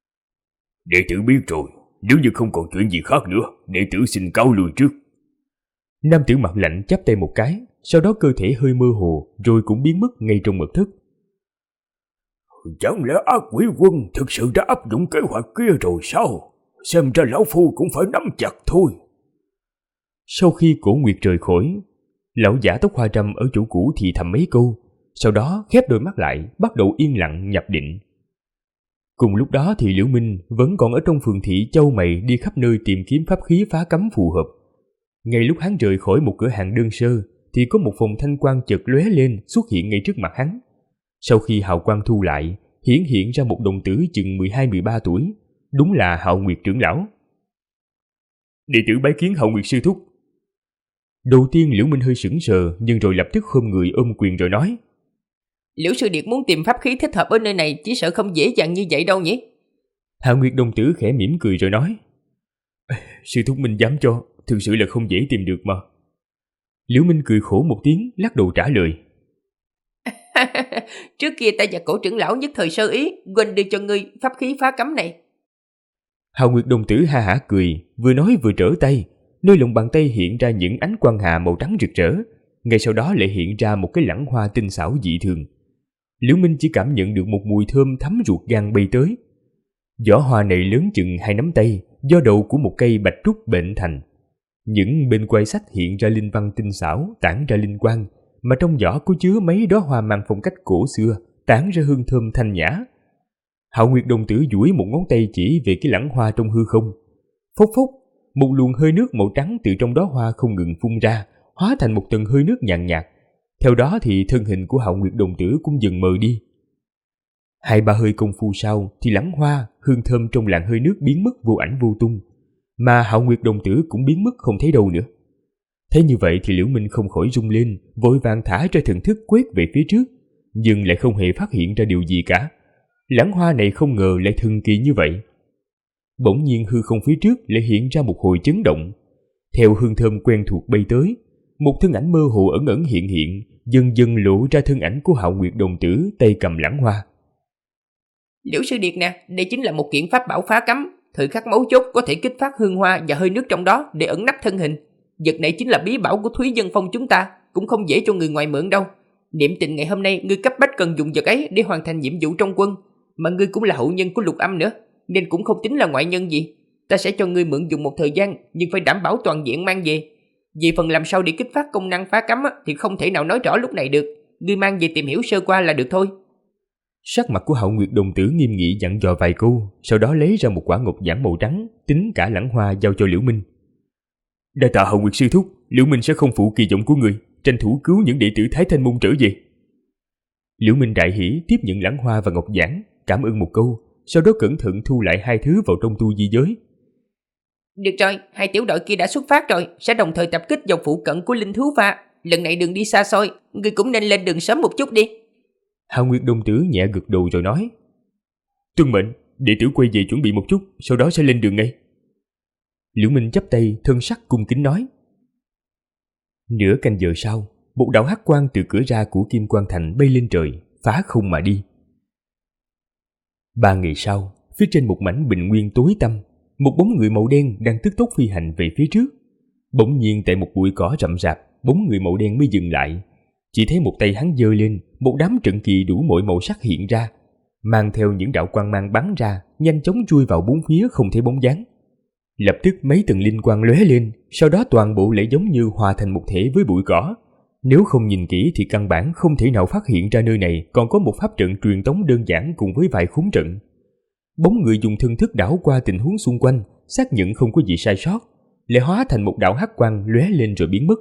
Đệ tử biết rồi, nếu như không còn chuyện gì khác nữa, đệ tử xin cáo lui trước. Nam tử mặt lạnh chắp tay một cái, sau đó cơ thể hơi mơ hồ, rồi cũng biến mất ngay trong mật thất. Chẳng lẽ ác quỷ quân thực sự đã áp dụng kế hoạch kia rồi sao? Xem ra lão phu cũng phải nắm chặt thôi. Sau khi Cổ Nguyệt rời khỏi, lão giả tóc hoa râm ở chỗ cũ thì thầm mấy câu, sau đó khép đôi mắt lại, bắt đầu yên lặng nhập định. Cùng lúc đó thì Liễu Minh vẫn còn ở trong phường thị châu mày đi khắp nơi tìm kiếm pháp khí phá cấm phù hợp. Ngay lúc hắn rời khỏi một cửa hàng đơn sơ thì có một vòng thanh quang chợt lóe lên xuất hiện ngay trước mặt hắn. Sau khi hào quang thu lại, hiển hiện ra một đồng tử chừng 12-13 tuổi, đúng là Hạo Nguyệt trưởng lão. Đệ tử bái kiến Hạo Nguyệt sư thúc. Đầu tiên Liễu Minh hơi sững sờ, nhưng rồi lập tức khom người ôm quyền rồi nói. Liễu sư điệt muốn tìm pháp khí thích hợp ở nơi này chỉ sợ không dễ dàng như vậy đâu nhỉ? Hạo Nguyệt đồng tử khẽ mỉm cười rồi nói. Sư thúc Minh dám cho, thực sự là không dễ tìm được mà. Liễu Minh cười khổ một tiếng, lắc đầu trả lời. Trước kia ta và Cổ trưởng lão nhất thời sơ ý, quên đưa cho ngươi pháp khí phá cấm này. Hạo Nguyệt đồng tử ha hả cười, vừa nói vừa trở tay, nơi lòng bàn tay hiện ra những ánh quang hà màu trắng rực rỡ, ngay sau đó lại hiện ra một cái lẵng hoa tinh xảo dị thường. Liễu Minh chỉ cảm nhận được một mùi thơm thấm ruột gan bay tới. Vỏ hoa này lớn chừng 2 nắm tay, do đầu của một cây bạch trúc bệnh thành. Những bên quai sách hiện ra linh văn tinh xảo, tản ra linh quang, mà trong vỏ có chứa mấy đóa hoa mang phong cách cổ xưa, tản ra hương thơm thanh nhã. Hạo Nguyệt đồng tử duỗi một ngón tay chỉ về cái lẵng hoa trong hư không. Phốc phốc, một luồng hơi nước màu trắng từ trong đóa hoa không ngừng phun ra, hóa thành một tầng hơi nước nhàn nhạt. Theo đó thì thân hình của Hạo Nguyệt đồng tử cũng dần mờ đi. 2-3 hơi công phu sau thì lẵng hoa, hương thơm trong làn hơi nước biến mất vô ảnh vô tung, mà Hạo Nguyệt đồng tử cũng biến mất không thấy đâu nữa. Thế như vậy thì Liễu Minh không khỏi rung lên, vội vàng thả ra thần thức quét về phía trước, nhưng lại không hề phát hiện ra điều gì cả. Lẵng hoa này không ngờ lại thần kỳ như vậy. Bỗng nhiên hư không phía trước lại hiện ra một hồi chấn động. Theo hương thơm quen thuộc bay tới, một thân ảnh mơ hồ ẩn ẩn hiện hiện, dần dần lộ ra thân ảnh của Hạo Nguyệt đồng tử tay cầm lẵng hoa. Liễu sư điệt nè, đây chính là một kiện pháp bảo phá cấm, thời khắc mấu chốt có thể kích phát hương hoa và hơi nước trong đó để ẩn nấp thân hình. Vật này chính là bí bảo của Thúy Dân Phong chúng ta, cũng không dễ cho người ngoài mượn đâu. Niệm tình ngày hôm nay ngươi cấp bách cần dùng vật ấy để hoàn thành nhiệm vụ trong quân, mà ngươi cũng là hậu nhân của Lục Âm nữa, nên cũng không tính là ngoại nhân gì. Ta sẽ cho ngươi mượn dùng một thời gian, nhưng phải đảm bảo toàn diện mang về. Về phần làm sao để kích phát công năng phá cấm thì không thể nào nói rõ lúc này được. Ngươi mang về tìm hiểu sơ qua là được thôi. Sắc mặt của Hạo Nguyệt đồng tử nghiêm nghị dặn dò vài câu, sau đó lấy ra một quả ngọc giản màu trắng, tính cả lẵng hoa giao cho Liễu Minh. Đa tạ Hạo Nguyệt sư thúc, Liễu Minh sẽ không phụ kỳ vọng của người, tranh thủ cứu những đệ tử Thái Thanh môn trở về. Liễu Minh đại hỉ tiếp nhận lẵng hoa và ngọc giản, cảm ơn một câu, sau đó cẩn thận thu lại hai thứ vào trong tu di giới. Được rồi, hai tiểu đội kia đã xuất phát rồi, sẽ đồng thời tập kích vào phụ cận của linh thú pha. Lần này đường đi xa xôi, ngươi cũng nên lên đường sớm một chút đi. Hạo Nguyệt đồng tử nhẹ gật đầu rồi nói. Tuân mệnh, đệ tử quay về chuẩn bị một chút, sau đó sẽ lên đường ngay. Liễu Minh chắp tay, thân sắc cung kính nói. Nửa canh giờ sau, một đạo hắc quang từ cửa ra của Kim Quang Thành bay lên trời, phá không mà đi. 3 ngày sau, phía trên một mảnh bình nguyên tối tăm, một bóng người màu đen đang tức tốc phi hành về phía trước. Bỗng nhiên tại một bụi cỏ rậm rạp, bóng người màu đen mới dừng lại. Chỉ thấy một tay hắn giơ lên, một đám trận kỳ đủ mọi màu sắc hiện ra, mang theo những đạo quang mang bắn ra, nhanh chóng chui vào bốn phía không thấy bóng dáng. Lập tức mấy tầng linh quang lóe lên, sau đó toàn bộ lại giống như hòa thành một thể với bụi cỏ. Nếu không nhìn kỹ thì căn bản không thể nào phát hiện ra nơi này còn có một pháp trận truyền tống đơn giản cùng với vài khốn trận. Bóng người dùng thân thức đảo qua tình huống xung quanh, xác nhận không có gì sai sót, lại hóa thành một đạo hắc quang lóe lên rồi biến mất.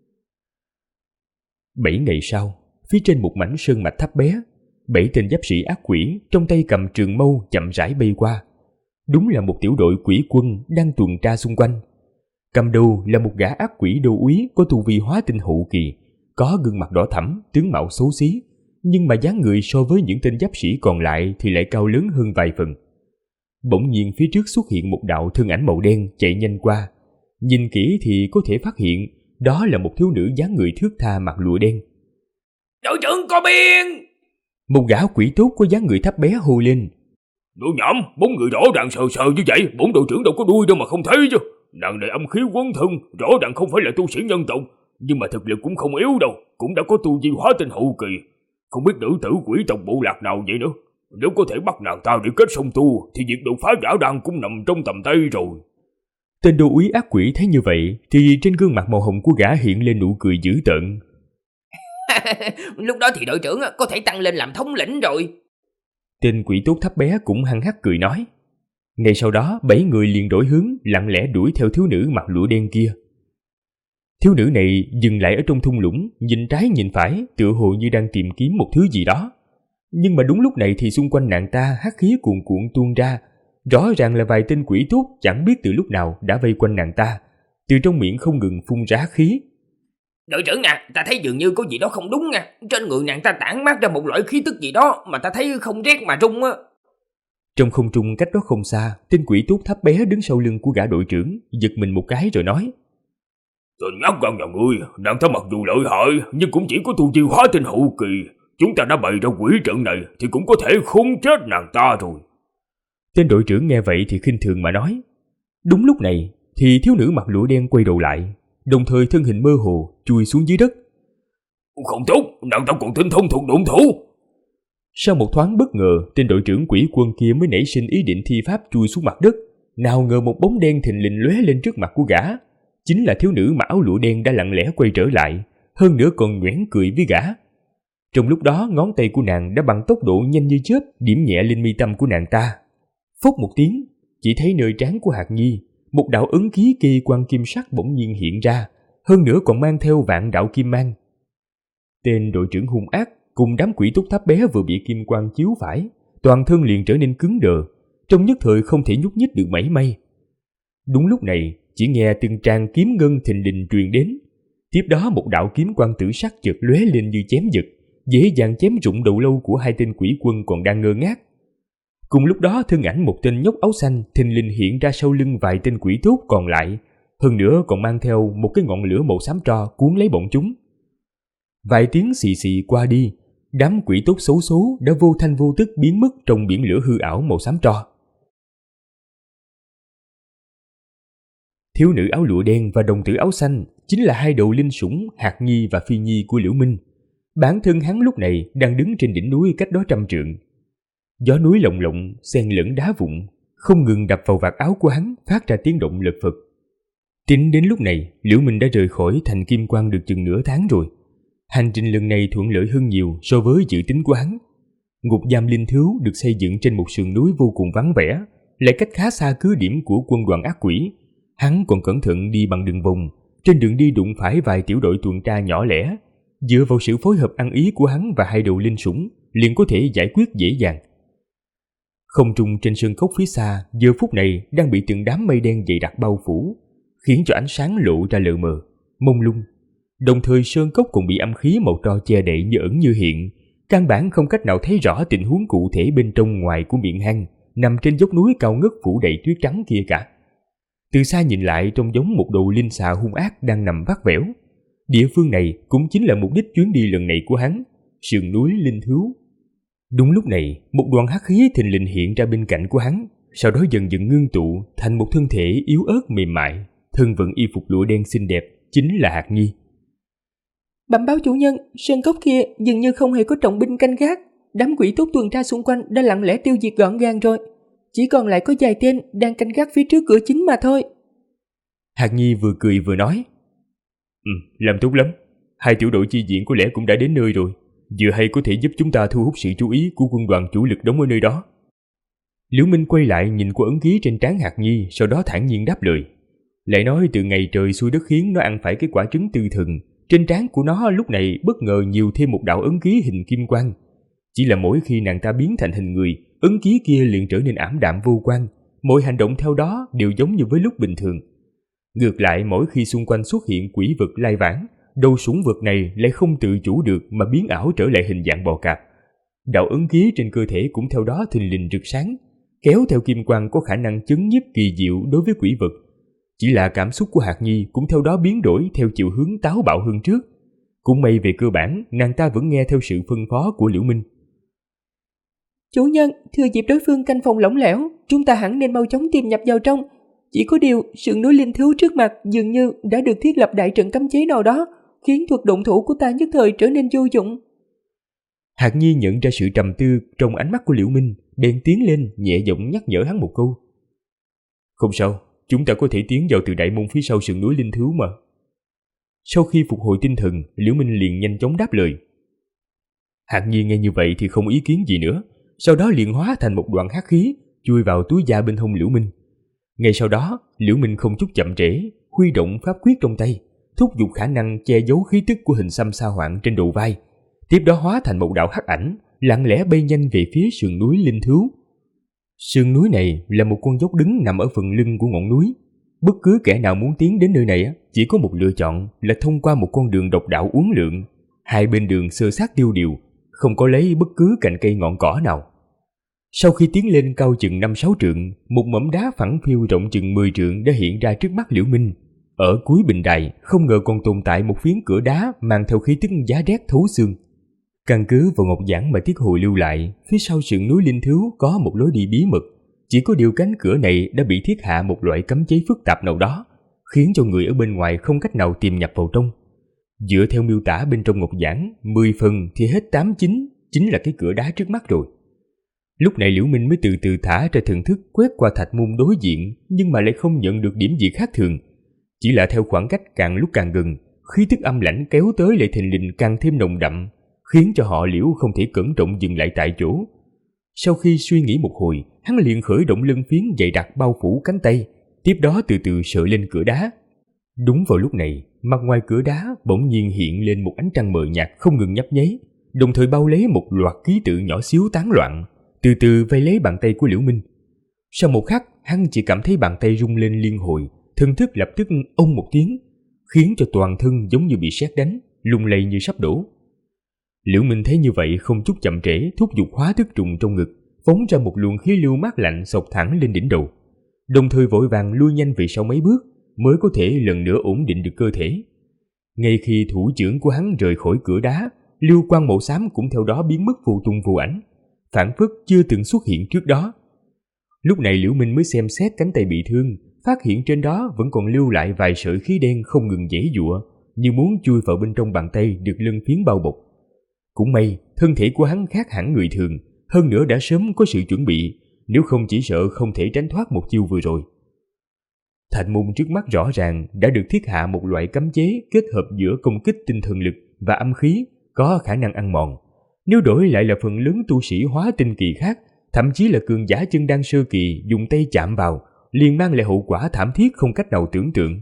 7 ngày sau, phía trên một mảnh sơn mạch thấp bé, 7 tên giáp sĩ ác quỷ trong tay cầm trường mâu chậm rãi bay qua. Đúng là một tiểu đội quỷ quân đang tuần tra xung quanh. Cầm đầu là một gã ác quỷ đô úy có tu vi hóa tinh hậu kỳ, có gương mặt đỏ thẫm, tướng mạo xấu xí, nhưng mà dáng người so với những tên giáp sĩ còn lại thì lại cao lớn hơn vài phần. Bỗng nhiên phía trước xuất hiện một đạo thân ảnh màu đen chạy nhanh qua. Nhìn kỹ thì có thể phát hiện đó là một thiếu nữ dáng người thướt tha mặc lụa đen. Đội trưởng có biên! Một gã quỷ tốt có dáng người thấp bé hô lên. Đồ nhảm, 4 người rõ ràng sờ sờ như vậy, 4 đội trưởng đâu có đuôi đâu mà không thấy chứ. Nàng này âm khí quấn thân, rõ ràng không phải là tu sĩ nhân tộc, nhưng mà thực lực cũng không yếu đâu, cũng đã có tu vi hóa tinh hậu kỳ. Không biết nữ tử quỷ tộc bộ lạc nào vậy nữa. Nếu có thể bắt nàng ta để kết song tu thì việc đột phá giả đan cũng nằm trong tầm tay rồi. Tên đô úy ác quỷ thấy như vậy thì trên gương mặt màu hồng của gã hiện lên nụ cười dữ tợn. Lúc đó thì đội trưởng có thể tăng lên làm thống lĩnh rồi. Tên quỷ tốt thấp bé cũng hăng hắc cười nói. Ngay sau đó 7 người liền đổi hướng, lặng lẽ đuổi theo thiếu nữ mặc lụa đen kia. Thiếu nữ này dừng lại ở trong thung lũng, nhìn trái nhìn phải, tựa hồ như đang tìm kiếm một thứ gì đó. Nhưng mà đúng lúc này thì xung quanh nàng ta hắc khí cuồn cuộn tuôn ra, rõ ràng là vài tên quỷ tốt chẳng biết từ lúc nào đã vây quanh nàng ta, từ trong miệng không ngừng phun ra hắc khí. Đội trưởng ta thấy dường như có gì đó không đúng nha. Trên người nàng ta tản mát ra một loại khí tức gì đó mà ta thấy không rét mà run á. Trong không trung cách đó không xa, tên quỷ tốt thấp bé đứng sau lưng của gã đội trưởng, giật mình một cái rồi nói. Tên nhát gan nhà ngươi, nàng ta mặc dù lợi hại nhưng cũng chỉ có tu vi hóa tinh hậu kỳ. Chúng ta đã bày ra quỷ trận này thì cũng có thể khốn chết nàng ta rồi. Tên đội trưởng nghe vậy thì khinh thường mà nói. Đúng lúc này thì thiếu nữ mặc lụa đen quay đầu lại, đồng thời thân hình mơ hồ chui xuống dưới đất. Không tốt, nàng ta còn tinh thông thuật độn thủ. Sau một thoáng bất ngờ, tên đội trưởng quỷ quân kia mới nảy sinh ý định thi pháp chui xuống mặt đất. Nào ngờ một bóng đen thình lình lóe lên trước mặt của gã. Chính là thiếu nữ mặc áo lụa đen đã lặng lẽ quay trở lại, hơn nữa còn nhoẻn cười với gã. Trong lúc đó ngón tay của nàng đã bằng tốc độ nhanh như chớp điểm nhẹ lên mi tâm của nàng ta. Phốc một tiếng, chỉ thấy nơi trán của Hạc Nhi, một đạo ấn ký kỳ quan kim sắc bỗng nhiên hiện ra, hơn nữa còn mang theo vạn đạo kim mang. Tên đội trưởng hung ác cùng đám quỷ túc thấp bé vừa bị kim quang chiếu phải, toàn thân liền trở nên cứng đờ, trong nhất thời không thể nhúc nhích được mảy may. Đúng lúc này, chỉ nghe từng tràng kiếm ngân thình lình truyền đến. Tiếp đó một đạo kiếm quang tử sắc chợt lóe lên như chém giật, dễ dàng chém rụng đầu lâu của hai tên quỷ quân còn đang ngơ ngác. Cùng lúc đó thân ảnh một tên nhóc áo xanh thình lình hiện ra sau lưng vài tên quỷ tốt còn lại, hơn nữa còn mang theo một cái ngọn lửa màu xám tro cuốn lấy bọn chúng. Vài tiếng xì xì qua đi, đám quỷ tốt xấu số đã vô thanh vô tức biến mất trong biển lửa hư ảo màu xám tro. Thiếu nữ áo lụa đen và đồng tử áo xanh chính là hai đầu linh sủng Hạc Nhi và Phi Nhi của Liễu Minh. Bản thân hắn lúc này đang đứng trên đỉnh núi cách đó 100 trượng. Gió núi lồng lộng xen lẫn đá vụn không ngừng đập vào vạt áo của hắn, phát ra tiếng động lật phật. Tính đến lúc này, Liễu Minh đã rời khỏi thành Kim Quan được chừng nửa tháng rồi. Hành trình lần này thuận lợi hơn nhiều so với dự tính của hắn. Ngục giam linh thứu được xây dựng trên một sườn núi vô cùng vắng vẻ, lại cách khá xa cứ điểm của quân đoàn ác quỷ. Hắn còn cẩn thận đi bằng đường vòng, trên đường đi đụng phải vài tiểu đội tuần tra nhỏ lẻ. Dựa vào sự phối hợp ăn ý của hắn và hai đầu linh sủng, liền có thể giải quyết dễ dàng. Không trung trên sơn cốc phía xa giờ phút này đang bị từng đám mây đen dày đặc bao phủ, khiến cho ánh sáng lộ ra lờ mờ, mông lung. Đồng thời sơn cốc cũng bị âm khí màu tro che đậy như ẩn như hiện, căn bản không cách nào thấy rõ tình huống cụ thể bên trong ngoài của miệng hang nằm trên dốc núi cao ngất phủ đầy tuyết trắng kia cả. Từ xa nhìn lại trông giống một đầu linh xà hung ác đang nằm vắt vẻo. Địa phương này cũng chính là mục đích chuyến đi lần này của hắn, sườn núi linh thứu. Đúng lúc này, một đoàn hắc khí thình lình hiện ra bên cạnh của hắn, sau đó dần dần ngưng tụ thành một thân thể yếu ớt mềm mại, thân vận y phục lụa đen xinh đẹp, chính là Hạc Nhi. Bẩm báo chủ nhân, sơn cốc kia dường như không hề có trọng binh canh gác, đám quỷ tốt tuần tra xung quanh đã lặng lẽ tiêu diệt gọn gàng rồi, chỉ còn lại có vài tên đang canh gác phía trước cửa chính mà thôi. Hạc Nhi vừa cười vừa nói, làm tốt lắm, hai tiểu đội chi viện có lẽ cũng đã đến nơi rồi, vừa hay có thể giúp chúng ta thu hút sự chú ý của quân đoàn chủ lực đóng ở nơi đó. Liễu Minh quay lại nhìn qua ấn ký trên trán Hạc Nhi, sau đó thản nhiên đáp lời. Lại nói từ ngày trời xui đất khiến nó ăn phải cái quả trứng tư thần, trên trán của nó lúc này bất ngờ nhiều thêm một đạo ấn ký hình kim quang. Chỉ là mỗi khi nàng ta biến thành hình người, ấn ký kia liền trở nên ảm đạm vô quang, mọi hành động theo đó đều giống như với lúc bình thường. Ngược lại, mỗi khi xung quanh xuất hiện quỷ vật lai vãng, đầu sủng vật này lại không tự chủ được mà biến ảo trở lại hình dạng bò cạp. Đạo ấn ký trên cơ thể cũng theo đó thình lình rực sáng, kéo theo kim quang có khả năng chấn nhiếp kỳ diệu đối với quỷ vật. Chỉ là cảm xúc của Hạc Nhi cũng theo đó biến đổi theo chiều hướng táo bạo hơn trước. Cũng may về cơ bản, nàng ta vẫn nghe theo sự phân phó của Liễu Minh. Chủ nhân, thừa dịp đối phương canh phòng lỏng lẻo, chúng ta hẳn nên mau chóng tiềm nhập vào trong. Chỉ có điều, sườn núi linh thứu trước mặt dường như đã được thiết lập đại trận cấm chế nào đó, khiến thuật động thủ của ta nhất thời trở nên vô dụng. Hạc Nhi nhận ra sự trầm tư trong ánh mắt của Liễu Minh, bèn tiến lên nhẹ giọng nhắc nhở hắn một câu. Không sao, chúng ta có thể tiến vào từ đại môn phía sau sườn núi linh thứu mà. Sau khi phục hồi tinh thần, Liễu Minh liền nhanh chóng đáp lời. Hạc Nhi nghe như vậy thì không ý kiến gì nữa, sau đó liền hóa thành một đoạn hắc khí chui vào túi da bên hông Liễu Minh. Ngay sau đó, Liễu Minh không chút chậm trễ, huy động pháp quyết trong tay, thúc giục khả năng che giấu khí tức của hình xăm sa hoạn trên đầu vai, tiếp đó hóa thành một đạo hắc ảnh, lặng lẽ bay nhanh về phía sườn núi linh thứu. Sườn núi này là một con dốc đứng nằm ở phần lưng của ngọn núi. Bất cứ kẻ nào muốn tiến đến nơi này chỉ có một lựa chọn là thông qua một con đường độc đạo uốn lượn. Hai bên đường xơ xác tiêu điều, không có lấy bất cứ cành cây ngọn cỏ nào. Sau khi tiến lên cao chừng 5-6 trượng, một mỏm đá phẳng phiu rộng chừng 10 trượng đã hiện ra trước mắt Liễu Minh. Ở cuối bình đài không ngờ còn tồn tại một phiến cửa đá mang theo khí tức giá rét thấu xương. Căn cứ vào ngọc giảng mà Tiết Hồi lưu lại, phía sau sườn núi linh thứu có một lối đi bí mật. Chỉ có điều cánh cửa này đã bị thiết hạ một loại cấm chế phức tạp nào đó, khiến cho người ở bên ngoài không cách nào tiềm nhập vào trong. Dựa theo miêu tả bên trong ngọc giảng, 10 phần thì hết 8-9 chính là cái cửa đá trước mắt rồi. Lúc này Liễu Minh mới từ từ thả ra thần thức quét qua thạch môn đối diện, nhưng mà lại không nhận được điểm gì khác thường. Chỉ là theo khoảng cách càng lúc càng gần, khí tức âm lãnh kéo tới lại thình lình càng thêm nồng đậm, khiến cho họ Liễu không thể cẩn trọng dừng lại tại chỗ. Sau khi suy nghĩ một hồi, hắn liền khởi động lân phiến dày đặc bao phủ cánh tay, tiếp đó từ từ sờ lên cửa đá. Đúng vào lúc này, mặt ngoài cửa đá bỗng nhiên hiện lên một ánh trăng mờ nhạt không ngừng nhấp nháy, đồng thời bao lấy một loạt ký tự nhỏ xíu tán loạn, từ từ vây lấy bàn tay của Liễu Minh. Sau một khắc, hắn chỉ cảm thấy bàn tay rung lên liên hồi, thần thức lập tức ông một tiếng, khiến cho toàn thân giống như bị sét đánh, lung lay như sắp đổ. Liễu Minh thấy như vậy không chút chậm trễ, thúc giục hóa thức trùng trong ngực, phóng ra một luồng khí lưu mát lạnh xộc thẳng lên đỉnh đầu, đồng thời vội vàng lui nhanh về sau mấy bước mới có thể lần nữa ổn định được cơ thể. Ngay khi thủ trưởng của hắn rời khỏi cửa đá, lưu quang màu xám cũng theo đó biến mất vô tung vô ảnh, phảng phất chưa từng xuất hiện trước đó. Lúc này Liễu Minh mới xem xét cánh tay bị thương, phát hiện trên đó vẫn còn lưu lại vài sợi khí đen không ngừng giãy giụa, như muốn chui vào bên trong bàn tay được lân phiến bao bọc. Cũng may, thân thể của hắn khác hẳn người thường, hơn nữa đã sớm có sự chuẩn bị, nếu không chỉ sợ không thể tránh thoát một chiêu vừa rồi. Thạch môn trước mắt rõ ràng đã được thiết hạ một loại cấm chế kết hợp giữa công kích tinh thần lực và âm khí có khả năng ăn mòn. Nếu đổi lại là phần lớn tu sĩ hóa tinh kỳ khác, thậm chí là cường giả chân đan sơ kỳ dùng tay chạm vào, liền mang lại hậu quả thảm thiết không cách nào tưởng tượng.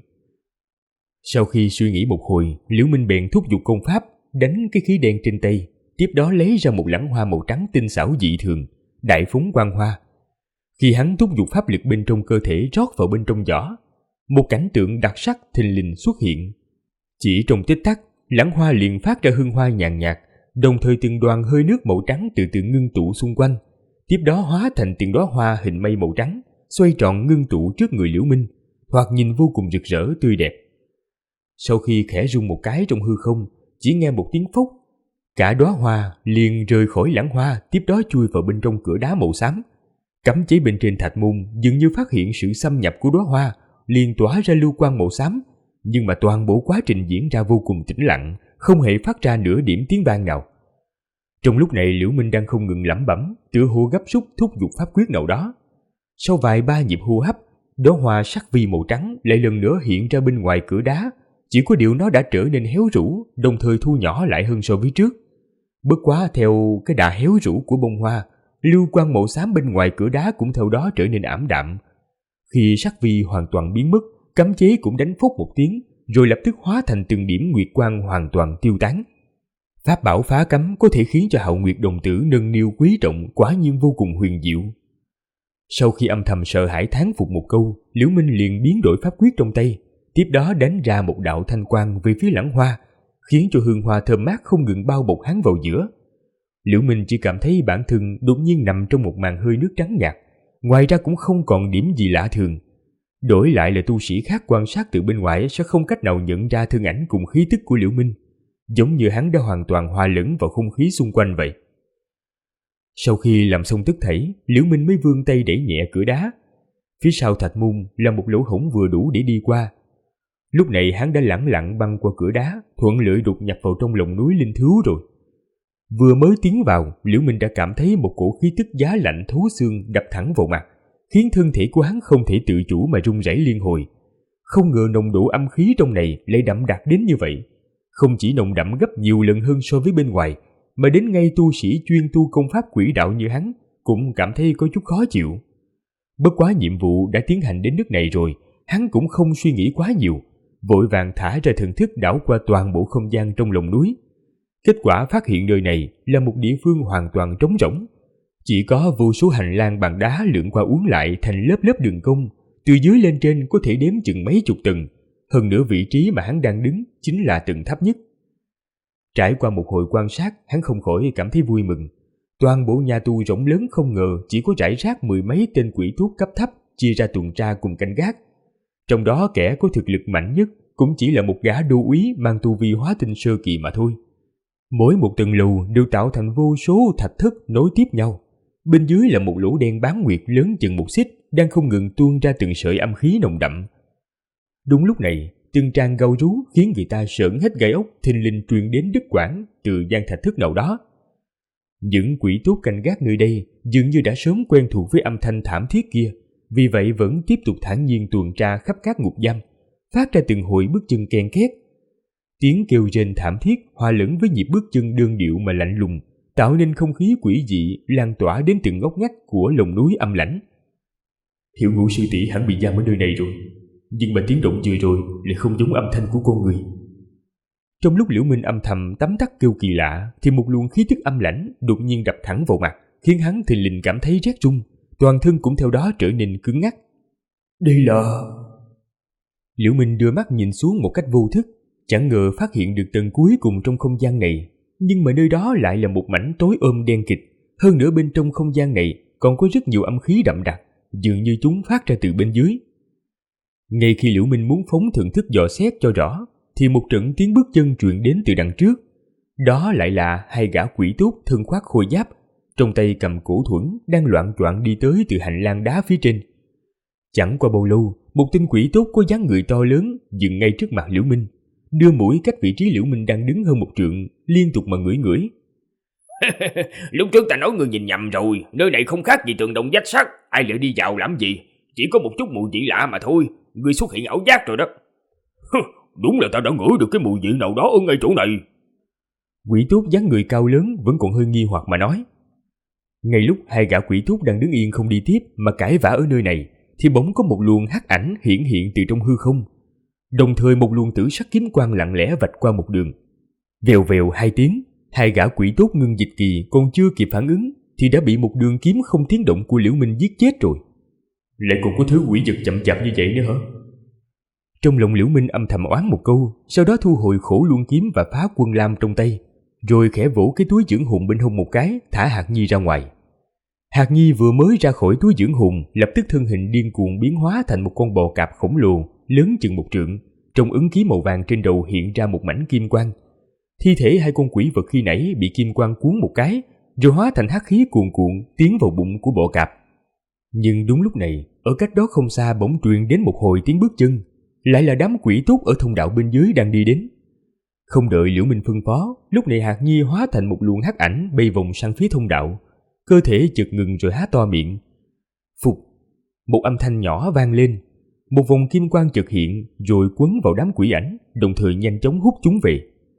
Sau khi suy nghĩ một hồi, Liễu Minh bèn thúc giục công pháp, đánh cái khí đen trên tay, tiếp đó lấy ra một lẵng hoa màu trắng tinh xảo dị thường, đại phóng quang hoa. Khi hắn thúc giục pháp lực bên trong cơ thể rót vào bên trong giỏ, một cảnh tượng đặc sắc thình lình xuất hiện. Chỉ trong tích tắc, lẵng hoa liền phát ra hương hoa nhàn nhạt, đồng thời từng đoàn hơi nước màu trắng từ từ ngưng tụ xung quanh, tiếp đó hóa thành từng đóa hoa hình mây màu trắng, xoay tròn ngưng tụ trước người Liễu Minh, thoạt nhìn vô cùng rực rỡ tươi đẹp. Sau khi khẽ rung một cái trong hư không, chỉ nghe một tiếng phốc, cả đóa hoa liền rời khỏi lẵng hoa, tiếp đó chui vào bên trong cửa đá màu xám. Cấm chế bên trên thạch môn dường như phát hiện sự xâm nhập của đóa hoa, liền tỏa ra lưu quang màu xám, nhưng mà toàn bộ quá trình diễn ra vô cùng tĩnh lặng, không hề phát ra nửa điểm tiếng vang nào. Trong lúc này Liễu Minh đang không ngừng lẩm bẩm, tựa hồ gấp rút thúc giục pháp quyết nào đó. Sau vài ba nhịp hô hấp, đóa hoa sắc vi màu trắng lại lần nữa hiện ra bên ngoài cửa đá, chỉ có điều nó đã trở nên héo rũ, đồng thời thu nhỏ lại hơn so với trước. Bất quá theo cái đà héo rũ của bông hoa, lưu quang màu xám bên ngoài cửa đá cũng theo đó trở nên ảm đạm. Khi sắc vi hoàn toàn biến mất, cấm chế cũng đánh phốc một tiếng, rồi lập tức hóa thành từng điểm nguyệt quang hoàn toàn tiêu tán. Pháp bảo phá cấm có thể khiến cho Hạo Nguyệt đồng tử nâng niu quý trọng, quả nhiên vô cùng huyền diệu. Sau khi âm thầm sợ hãi thán phục một câu, Liễu Minh liền biến đổi pháp quyết trong tay, tiếp đó đánh ra một đạo thanh quang về phía lẵng hoa, khiến cho hương hoa thơm mát không ngừng bao bọc hắn vào giữa. Liễu Minh chỉ cảm thấy bản thân đột nhiên nằm trong một màn hơi nước trắng nhạt, ngoài ra cũng không còn điểm gì lạ thường. Đổi lại là tu sĩ khác quan sát từ bên ngoài sẽ không cách nào nhận ra thân ảnh cùng khí tức của Liễu Minh, giống như hắn đã hoàn toàn hòa lẫn vào không khí xung quanh vậy. Sau khi làm xong tất thảy, Liễu Minh mới vươn tay đẩy nhẹ cửa đá. Phía sau thạch môn là một lỗ hổng vừa đủ để đi qua. Lúc này hắn đã lẳng lặng băng qua cửa đá, thuận lợi đột nhập vào trong lòng núi linh thú rồi. Vừa mới tiến vào, Liễu Minh đã cảm thấy một cổ khí tức giá lạnh thấu xương đập thẳng vào mặt, khiến thân thể của hắn không thể tự chủ mà run rẩy liên hồi. Không ngờ nồng độ âm khí trong này lại đậm đặc đến như vậy. Không chỉ nồng đậm gấp nhiều lần hơn so với bên ngoài, mà đến ngay tu sĩ chuyên tu công pháp quỷ đạo như hắn cũng cảm thấy có chút khó chịu. Bất quá nhiệm vụ đã tiến hành đến nước này rồi, hắn cũng không suy nghĩ quá nhiều, vội vàng thả ra thần thức đảo qua toàn bộ không gian trong lòng núi. Kết quả phát hiện nơi này là một địa phương hoàn toàn trống rỗng. Chỉ có vô số hành lang bằng đá lượn qua uốn lại thành lớp lớp đường cong, từ dưới lên trên có thể đếm chừng mấy chục tầng. Hơn nữa vị trí mà hắn đang đứng chính là tầng thấp nhất. Trải qua một hồi quan sát, hắn không khỏi cảm thấy vui mừng. Toàn bộ nhà tù rộng lớn không ngờ chỉ có rải rác mười mấy tên quỷ thuốc cấp thấp chia ra tuần tra cùng canh gác. Trong đó kẻ có thực lực mạnh nhất cũng chỉ là một gã đô úy mang tu vi hóa tinh sơ kỳ mà thôi. Mỗi một tầng lầu đều tạo thành vô số thạch thất nối tiếp nhau. Bên dưới là một lỗ đen bán nguyệt lớn chừng một xích đang không ngừng tuôn ra từng sợi âm khí nồng đậm. Đúng lúc này, từng tràng gào rú khiến người ta sởn hết gai ốc thình lình truyền đến đứt quãng từ gian thạch thất nào đó. Những quỷ tốt canh gác nơi đây dường như đã sớm quen thuộc với âm thanh thảm thiết kia, vì vậy vẫn tiếp tục thản nhiên tuần tra khắp các ngục giam, phát ra từng hồi bước chân ken két. Tiếng kêu rên thảm thiết hòa lẫn với nhịp bước chân đơn điệu mà lạnh lùng, tạo nên không khí quỷ dị lan tỏa đến từng ngóc ngách của lồng núi âm lãnh. Hiểu Ngũ sư tỷ hẳn bị giam ở nơi này rồi, nhưng mà tiếng động vừa rồi lại không giống âm thanh của con người. Trong lúc Liễu Minh âm thầm tấm tắc kêu kỳ lạ, thì một luồng khí tức âm lãnh đột nhiên đập thẳng vào mặt, khiến hắn thình lình cảm thấy rét run, toàn thân cũng theo đó trở nên cứng ngắc. Đây là... Liễu Minh đưa mắt nhìn xuống một cách vô thức, chẳng ngờ phát hiện được tầng cuối cùng trong không gian này, nhưng mà nơi đó lại là một mảnh tối ôm đen kịt. Hơn nữa bên trong không gian này còn có rất nhiều âm khí đậm đặc, dường như chúng phát ra từ bên dưới. Ngay khi Liễu Minh muốn phóng thần thức dò xét cho rõ, thì một trận tiếng bước chân truyền đến từ đằng trước. Đó lại là hai gã quỷ tốt thân khoác khôi giáp, trong tay cầm cổ thuẫn đang loạng choạng đi tới từ hành lang đá phía trên. Chẳng qua bao lâu, một tên quỷ tốt có dáng người to lớn dừng ngay trước mặt Liễu Minh, đưa mũi cách vị trí Liễu Minh đang đứng hơn một trượng, liên tục mà ngửi ngửi. Lúc trước ta nói ngươi nhìn nhầm rồi, nơi này không khác gì tường đồng vách sắt, ai lại đi vào làm gì? Chỉ có một chút mùi vị lạ mà thôi, ngươi xuất hiện ảo giác rồi đó. Đúng là ta đã ngửi được cái mùi vị nào đó ở ngay chỗ này. Quỷ túc dáng người cao lớn vẫn còn hơi nghi hoặc mà nói. Ngay lúc hai gã quỷ túc đang đứng yên không đi tiếp mà cãi vã ở nơi này, thì bỗng có một luồng hắc ảnh hiển hiện từ trong hư không. Đồng thời một luồng tử sắc kiếm quang lặng lẽ vạch qua một đường. Vèo vèo hai tiếng, hai gã quỷ túc ngưng dịch kỳ còn chưa kịp phản ứng thì đã bị một đường kiếm không tiếng động của Liễu Minh giết chết rồi. Lại còn có thứ quỷ vật chậm chạp như vậy nữa hả? Trong lòng Liễu Minh âm thầm oán một câu, sau đó thu hồi khổ luân kiếm và phá quân lam trong tay, rồi khẽ vỗ cái túi dưỡng hồn bên hông một cái, thả Hạt Nhi ra ngoài. Hạt Nhi vừa mới ra khỏi túi dưỡng hồn, lập tức thân hình điên cuồng biến hóa thành một con bò cạp khổng lồ, lớn chừng một trượng. Trong ấn ký màu vàng trên đầu hiện ra một mảnh kim quang. Thi thể hai con quỷ vật khi nãy bị kim quang cuốn một cái, rồi hóa thành hắc khí cuồn cuộn tiến vào bụng của bò cạp. Nhưng đúng lúc này, ở cách đó không xa bỗng truyền đến một hồi tiếng bước chân, lại là đám quỷ túc ở thông đạo bên dưới đang đi đến. Không đợi Liễu Minh phân phó, lúc này Hạt Nhi hóa thành một luồng hắc ảnh bay vòng sang phía thông đạo, cơ thể chợt ngừng rồi há to miệng. Phục, một âm thanh nhỏ vang lên, một vòng kim quang chợt hiện rồi quấn vào đám quỷ ảnh, đồng thời nhanh chóng hút chúng về.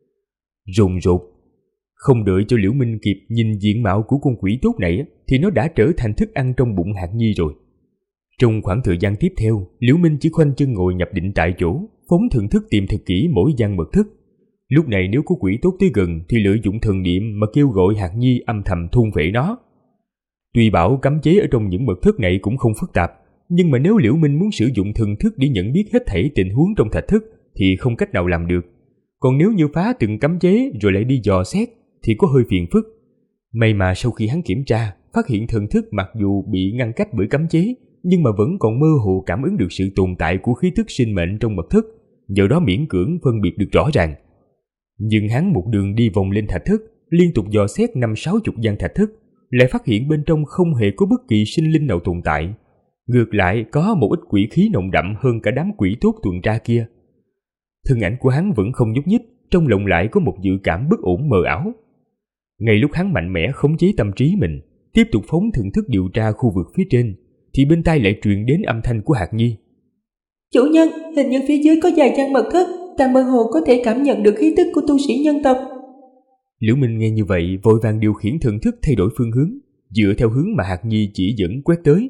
Rồn rột, không đợi cho Liễu Minh kịp nhìn diện mạo của con quỷ tốt này thì nó đã trở thành thức ăn trong bụng Hạt Nhi rồi. Trong khoảng thời gian tiếp theo, Liễu Minh chỉ khoanh chân ngồi nhập định tại chỗ, phóng thần thức tìm thật kỹ mỗi gian mật thức. Lúc này nếu có quỷ tốt tới gần thì lợi dụng thần niệm mà kêu gọi Hạt Nhi âm thầm thôn phệ nó. Tuy bảo cấm chế ở trong những mật thức này cũng không phức tạp, nhưng mà nếu Liễu Minh muốn sử dụng thần thức để nhận biết hết thảy tình huống trong thạch thức thì không cách nào làm được. Còn nếu như phá từng cấm chế rồi lại đi dò xét thì có hơi phiền phức. May mà sau khi hắn kiểm tra, phát hiện thần thức mặc dù bị ngăn cách bởi cấm chế, nhưng mà vẫn còn mơ hồ cảm ứng được sự tồn tại của khí tức sinh mệnh trong mật thức, do đó miễn cưỡng phân biệt được rõ ràng. Nhưng hắn một đường đi vòng lên thạch thức, liên tục dò xét 50-60 gian thạch thức, lại phát hiện bên trong không hề có bất kỳ sinh linh nào tồn tại. Ngược lại có một ít quỷ khí nồng đậm hơn cả đám quỷ tốt tuần tra kia. Thân ảnh của hắn vẫn không nhúc nhích, trong lòng lại có một dự cảm bất ổn mờ ảo. Ngay lúc hắn mạnh mẽ khống chế tâm trí mình, tiếp tục phóng thần thức điều tra khu vực phía trên, thì bên tai lại truyền đến âm thanh của Hạt Nhi. Chủ nhân, hình như phía dưới có vài gian mật thất, ta mơ hồ có thể cảm nhận được khí tức của tu sĩ nhân tộc. Liễu Minh nghe như vậy vội vàng điều khiển thần thức thay đổi phương hướng, dựa theo hướng mà Hạt Nhi chỉ dẫn quét tới.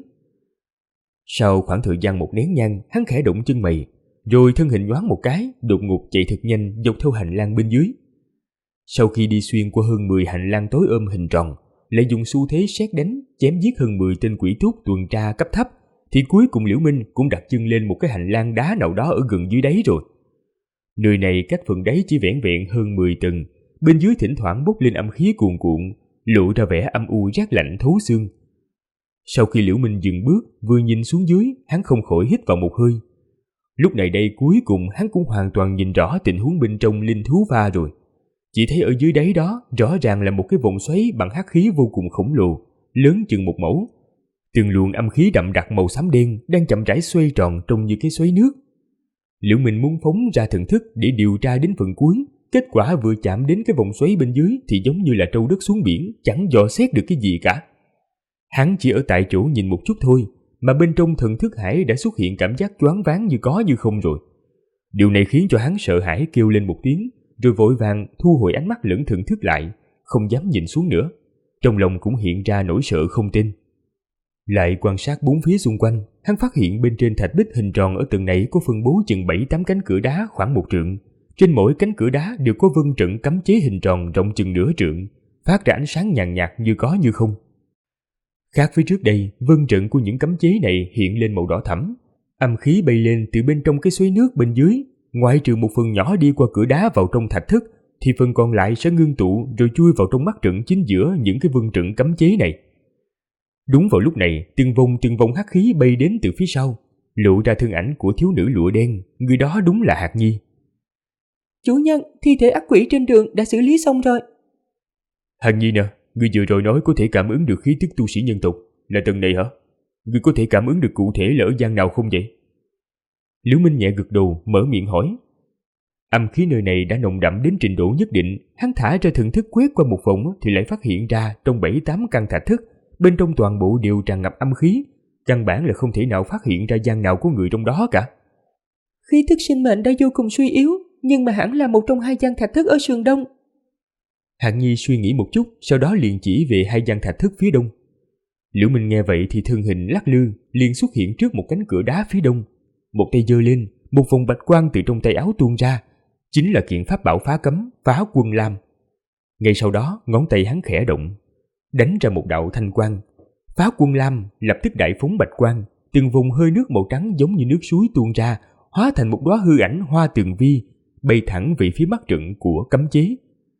Sau khoảng thời gian một nén nhang, hắn khẽ động chân mày, rồi thân hình nhoáng một cái, đột ngột chạy thật nhanh dọc theo hành lang bên dưới. Sau khi đi xuyên qua hơn 10 hành lang tối ôm hình tròn, lại dùng xu thế sét đánh chém giết hơn 10 tên quỷ túc tuần tra cấp thấp, thì cuối cùng Liễu Minh cũng đặt chân lên một cái hành lang đá nào đó ở gần dưới đáy rồi. Nơi này cách phần đáy chỉ vẻn vẹn hơn 10 tầng, bên dưới thỉnh thoảng bốc lên âm khí cuồn cuộn, lộ ra vẻ âm u rát lạnh thấu xương. Sau khi Liễu Minh dừng bước, vừa nhìn xuống dưới, hắn không khỏi hít vào một hơi. Lúc này đây cuối cùng hắn cũng hoàn toàn nhìn rõ tình huống bên trong linh thú va rồi. Chỉ thấy ở dưới đáy đó rõ ràng là một cái vòng xoáy bằng hắc khí vô cùng khổng lồ, lớn chừng một mẫu. Từng luồng âm khí đậm đặc màu xám đen đang chậm rãi xoay tròn trông như cái xoáy nước. Liễu Minh muốn phóng ra thần thức để điều tra đến phần cuối, kết quả vừa chạm đến cái vòng xoáy bên dưới thì giống như là trâu đất xuống biển, chẳng dò xét được cái gì cả. Hắn chỉ ở tại chỗ nhìn một chút thôi, mà bên trong thần thức hải đã xuất hiện cảm giác choáng váng như có như không rồi. Điều này khiến cho hắn sợ hãi kêu lên một tiếng, rồi vội vàng thu hồi ánh mắt lẫn thần thức lại, không dám nhìn xuống nữa. Trong lòng cũng hiện ra nỗi sợ không tin. Lại quan sát bốn phía xung quanh, hắn phát hiện bên trên thạch bích hình tròn ở tầng này có phân bố chừng 7-8 cánh cửa đá khoảng 1 trượng. Trên mỗi cánh cửa đá đều có vân trận cấm chế hình tròn rộng chừng nửa trượng, phát ra ánh sáng nhàn nhạt như có như không. Khác với trước đây, vân trận của những cấm chế này hiện lên màu đỏ thẫm, âm khí bay lên từ bên trong cái xoáy nước bên dưới, ngoại trừ một phần nhỏ đi qua cửa đá vào trong thạch thức, thì phần còn lại sẽ ngưng tụ rồi chui vào trong mắt trận chính giữa những cái vân trận cấm chế này. Đúng vào lúc này, từng vòng hắc khí bay đến từ phía sau, lộ ra thân ảnh của thiếu nữ lụa đen, người đó đúng là Hạt Nhi. Chủ nhân, thi thể ác quỷ trên đường đã xử lý xong rồi. Hạt Nhi nè, người vừa rồi nói có thể cảm ứng được khí tức tu sĩ nhân tộc, là tầng này hả? Người có thể cảm ứng được cụ thể là ở gian nào không vậy? Liễu Minh nhẹ gật đầu, mở miệng hỏi. Âm khí nơi này đã nồng đậm đến trình độ nhất định, hắn thả ra thần thức quét qua một vòng thì lại phát hiện ra trong 7-8 căn thạch thất, bên trong toàn bộ đều tràn ngập âm khí, căn bản là không thể nào phát hiện ra gian nào có người trong đó cả. Khí tức sinh mệnh đã vô cùng suy yếu, nhưng mà hẳn là một trong 2 gian thạch thất ở sườn đông. Hạng Nhi suy nghĩ một chút, sau đó liền chỉ về 2 gian thạch thất phía đông. Liễu Minh nghe vậy thì thân hình lắc lư, liền xuất hiện trước một cánh cửa đá phía đông. Một tay giơ lên, một vòng bạch quang từ trong tay áo tuôn ra, chính là kiện pháp bảo phá cấm, Phá Quân Lam. Ngay sau đó, ngón tay hắn khẽ động, đánh ra một đạo thanh quang. Phá Quân Lam lập tức đại phóng bạch quang, từng vùng hơi nước màu trắng giống như nước suối tuôn ra, hóa thành một đóa hư ảnh hoa tường vi, bay thẳng về phía mắt trận của cấm chế.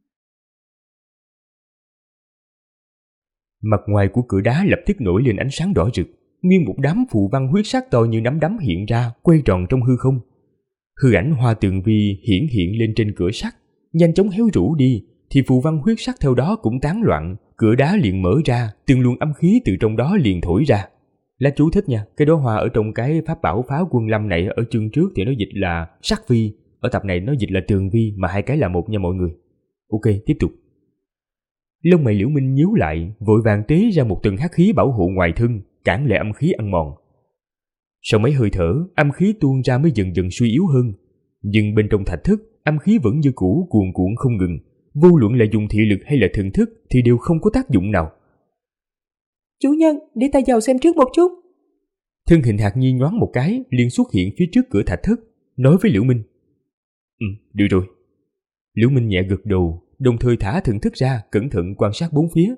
Mặt ngoài của cửa đá lập tức nổi lên ánh sáng đỏ rực, nguyên một đám phù văn huyết sắc to như nắm đấm hiện ra, quay tròn trong hư không. Hư ảnh hoa tường vi hiện lên trên cửa sắt, nhanh chóng héo rũ đi, thì phù văn huyết sắc theo đó cũng tán loạn, cửa đá liền mở ra, từng luồng âm khí từ trong đó liền thổi ra. Lá chú thích nha, cái đóa hoa ở trong cái pháp bảo Phá Quân Lâm này ở chương trước thì nó dịch là sắc vi, ở tập này nó dịch là tường vi, mà hai cái là một nha mọi người. Ok, tiếp tục. Lông mày Liễu Minh nhíu lại, vội vàng tế ra một tầng hắc khí bảo hộ ngoài thân, cản lại âm khí ăn mòn. Sau mấy hơi thở, âm khí tuôn ra mới dần dần suy yếu hơn, nhưng bên trong thạch thất, âm khí vẫn như cũ cuồn cuộn không ngừng, vô luận là dùng thị lực hay là thần thức thì đều không có tác dụng nào. Chủ nhân, để ta vào xem trước một chút. Thân hình Hạc Nhi nhoáng một cái, liền xuất hiện phía trước cửa thạch thất, nói với Liễu Minh. Được rồi. Liễu Minh nhẹ gật đầu, đồng thời thả thần thức ra, cẩn thận quan sát bốn phía.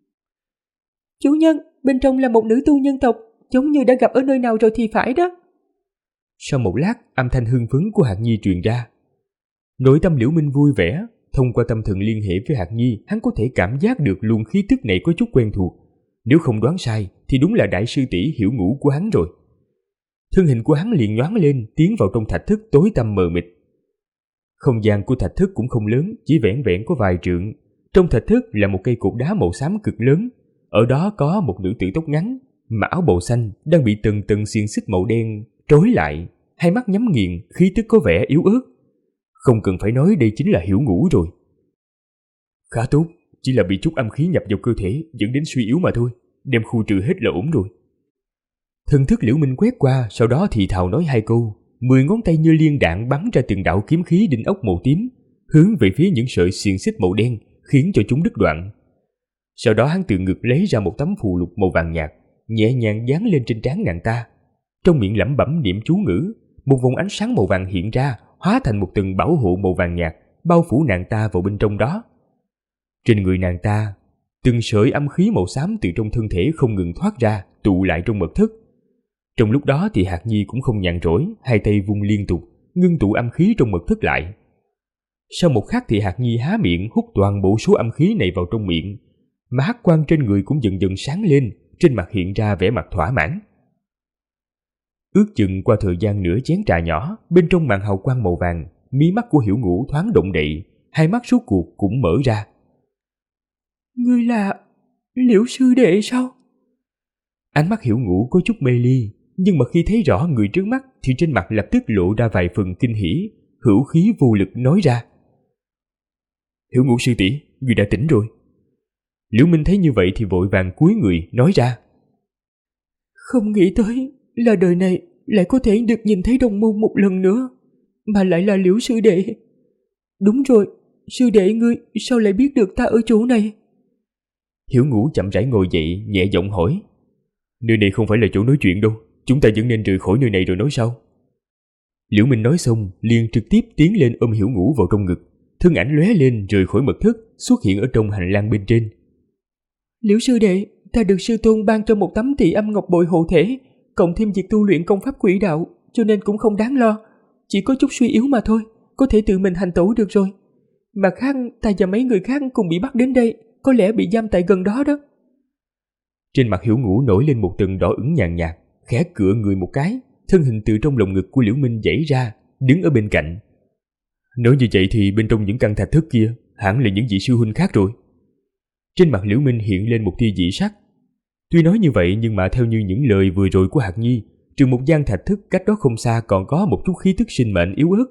Chủ nhân, bên trong là một nữ tu nhân tộc, giống như đã gặp ở nơi nào rồi thì phải đó. Sau một lát, âm thanh hưng phấn của Hạc Nhi truyền ra. Nội tâm Liễu Minh vui vẻ, thông qua tâm thần liên hệ với Hạc Nhi, hắn có thể cảm giác được luồng khí tức này có chút quen thuộc. Nếu không đoán sai thì đúng là đại sư tỷ Hiểu Ngũ của hắn rồi. Thân hình của hắn liền nhoáng lên, tiến vào trong thạch thất tối tăm mờ mịt. Không gian của thạch thất cũng không lớn, chỉ vẻn vẹn có vài trượng. Trong thạch thất là một cây cột đá màu xám cực lớn, ở đó có một nữ tử tóc ngắn, mặc áo bào xanh, đang bị từng từng xiềng xích màu đen trói lại, hai mắt nhắm nghiền, khí tức có vẻ yếu ớt. Không cần phải nói đây chính là Hiểu Ngũ rồi. Khá tốt, chỉ là bị chút âm khí nhập vào cơ thể dẫn đến suy yếu mà thôi, đem khu trừ hết là ổn rồi. Thần thức Liễu Minh quét qua, sau đó thì thào nói hai câu, 10 ngón tay như liên đạn bắn ra từng đạo kiếm khí đinh ốc màu tím, hướng về phía những sợi xiềng xích màu đen, khiến cho chúng đứt đoạn. Sau đó hắn từ ngực lấy ra một tấm phù lục màu vàng nhạt, nhẹ nhàng dán lên trên trán nàng ta. Trong miệng lẩm bẩm niệm chú ngữ, một vòng ánh sáng màu vàng hiện ra, hóa thành một tầng bảo hộ màu vàng nhạt, bao phủ nàng ta vào bên trong đó. Trên người nàng ta, từng sợi âm khí màu xám từ trong thân thể không ngừng thoát ra, tụ lại trong mật thất. Trong lúc đó thì Hạc Nhi cũng không nhàn rỗi, hai tay vung liên tục, ngưng tụ âm khí trong mật thất lại. Sau một khắc thì Hạc Nhi há miệng hút toàn bộ số âm khí này vào trong miệng, mà hắc quang trên người cũng dần dần sáng lên, trên mặt hiện ra vẻ mặt thỏa mãn. Ước chừng qua thời gian nửa chén trà nhỏ, bên trong màn hào quang màu vàng, mí mắt của Hiểu Ngũ thoáng động đậy, hai mắt rốt cuộc cũng mở ra. Ngươi là Liễu sư đệ sao? Ánh mắt Hiểu Ngũ có chút mê ly, nhưng mà khi thấy rõ người trước mắt thì trên mặt lập tức lộ ra vài phần kinh hỉ, hữu khí vô lực nói ra. Hiểu Ngũ sư tỷ, người đã tỉnh rồi. Liễu Minh thấy như vậy thì vội vàng cúi người nói ra. Không nghĩ tới là đời này lại có thể được nhìn thấy đồng môn một lần nữa, mà lại là Liễu sư đệ. Đúng rồi, sư đệ ngươi sao lại biết được ta ở chỗ này? Hiểu Ngũ chậm rãi ngồi dậy, nhẹ giọng hỏi. Nơi này không phải là chỗ nói chuyện đâu, chúng ta vẫn nên rời khỏi nơi này rồi nói sau. Liễu Minh nói xong, liền trực tiếp tiến lên ôm Hiểu Ngũ vào trong ngực, thân ảnh lóe lên rời khỏi mật thất, xuất hiện ở trong hành lang bên trên. Liễu sư đệ, ta được sư tôn ban cho một tấm Tỳ Âm Ngọc Bội hộ thể, cộng thêm việc tu luyện công pháp quỷ đạo, cho nên cũng không đáng lo, chỉ có chút suy yếu mà thôi, có thể tự mình hành tẩu được rồi. Mặt khác, ta và mấy người khác cùng bị bắt đến đây, có lẽ bị giam tại gần đó đó. Trên mặt Hiểu Ngũ nổi lên một tầng đỏ ửng nhàn nhạt, khẽ cựa người một cái, thân hình từ trong lồng ngực của Liễu Minh giãy ra, đứng ở bên cạnh. Nói như vậy thì bên trong những căn thạch thất kia hẳn là những vị sư huynh khác rồi. Trên mặt Liễu Minh hiện lên một tia dị sắc. Tuy nói như vậy nhưng mà theo như những lời vừa rồi của Hạc Nhi, trừ một gian thạch thất cách đó không xa còn có một chút khí tức sinh mệnh yếu ớt,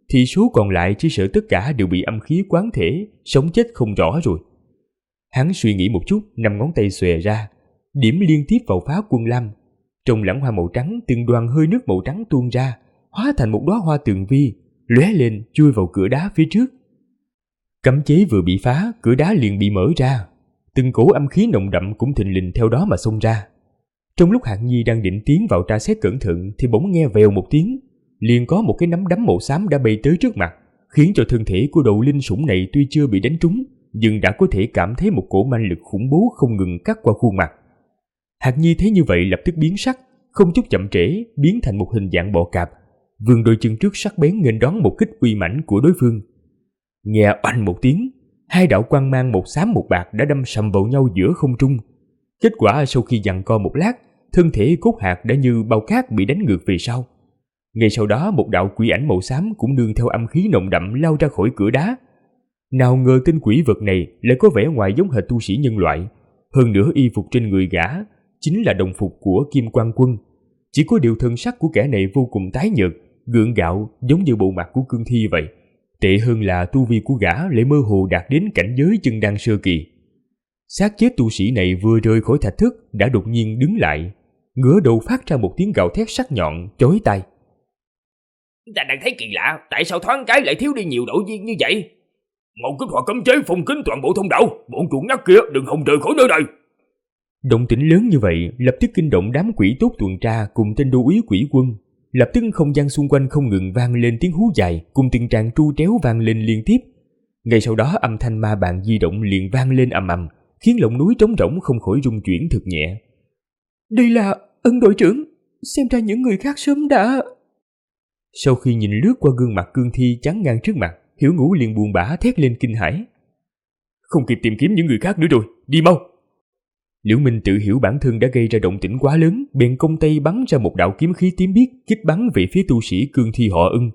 thì số còn lại chỉ sợ tất cả đều bị âm khí quán thể, sống chết không rõ rồi. Hắn suy nghĩ một chút, 5 ngón tay xòe ra, điểm liên tiếp vào phá quân lam. Trong lẵng hoa màu trắng, từng đoàn hơi nước màu trắng tuôn ra, hóa thành một đóa hoa tường vi, lóe lên chui vào cửa đá phía trước. Cấm chế vừa bị phá, cửa đá liền bị mở ra, từng cổ âm khí nồng đậm cũng thình lình theo đó mà xông ra. Trong lúc Hạng Nhi đang định tiến vào tra xét cẩn thận thì bỗng nghe vèo một tiếng, liền có một cái nắm đấm màu xám đã bay tới trước mặt, khiến cho thân thể của đầu linh sủng này tuy chưa bị đánh trúng, nhưng đã có thể cảm thấy một cổ manh lực khủng bố không ngừng cắt qua khuôn mặt. Hạng Nhi thấy như vậy lập tức biến sắc, không chút chậm trễ biến thành một hình dạng bò cạp, vươn đôi chân trước sắc bén nghênh đón một kích uy mãnh của đối phương. Nghe oanh một tiếng, 2 đạo quang mang một xám một bạc đã đâm sầm vào nhau giữa không trung. Kết quả sau khi giằng co một lát, thân thể Cốt Hạc đã như bao cát bị đánh ngược về sau. Ngay sau đó một đạo quỷ ảnh màu xám cũng nương theo âm khí nồng đậm lao ra khỏi cửa đá. Nào ngờ tên quỷ vật này lại có vẻ ngoài giống hệt tu sĩ nhân loại, hơn nữa y phục trên người gã chính là đồng phục của Kim Quan Quân. Chỉ có điều thân sắc của kẻ này vô cùng tái nhợt, gượng gạo giống như bộ mặt của cương thi vậy. Tệ hơn là tu vi của gã lại mơ hồ đạt đến cảnh giới chân đan sơ kỳ. Xác chết tu sĩ này vừa rời khỏi thạch thất đã đột nhiên đứng lại, ngửa đầu phát ra một tiếng gào thét sắc nhọn chói tai. Ta đang thấy kỳ lạ, tại sao thoáng cái lại thiếu đi nhiều đội viên như vậy? Mau kích hoạt cấm chế phong kín toàn bộ thông đạo, bọn chuột nhắt kia đừng hòng rời khỏi nơi này. Động tĩnh lớn như vậy lập tức kinh động đám quỷ tốt tuần tra cùng tên đô úy quỷ quân. Lập tức không gian xung quanh không ngừng vang lên tiếng hú dài cùng từng tràng tru tréo vang lên liên tiếp. Ngay sau đó âm thanh ma bàn di động liền vang lên ầm ầm, khiến lòng núi trống rỗng không khỏi rung chuyển thực nhẹ. Đây là Ân đội trưởng, xem ra những người khác sớm đã... Sau khi nhìn lướt qua gương mặt cương thi chắn ngang trước mặt, Hiểu Ngũ liền buồn bã thét lên kinh hãi. Không kịp tìm kiếm những người khác nữa rồi, đi mau. Liễu Minh tự hiểu bản thân đã gây ra động tĩnh quá lớn, bèn công tay bắn ra một đạo kiếm khí tím biếc kích bắn về phía tu sĩ cương thi họ Ưng.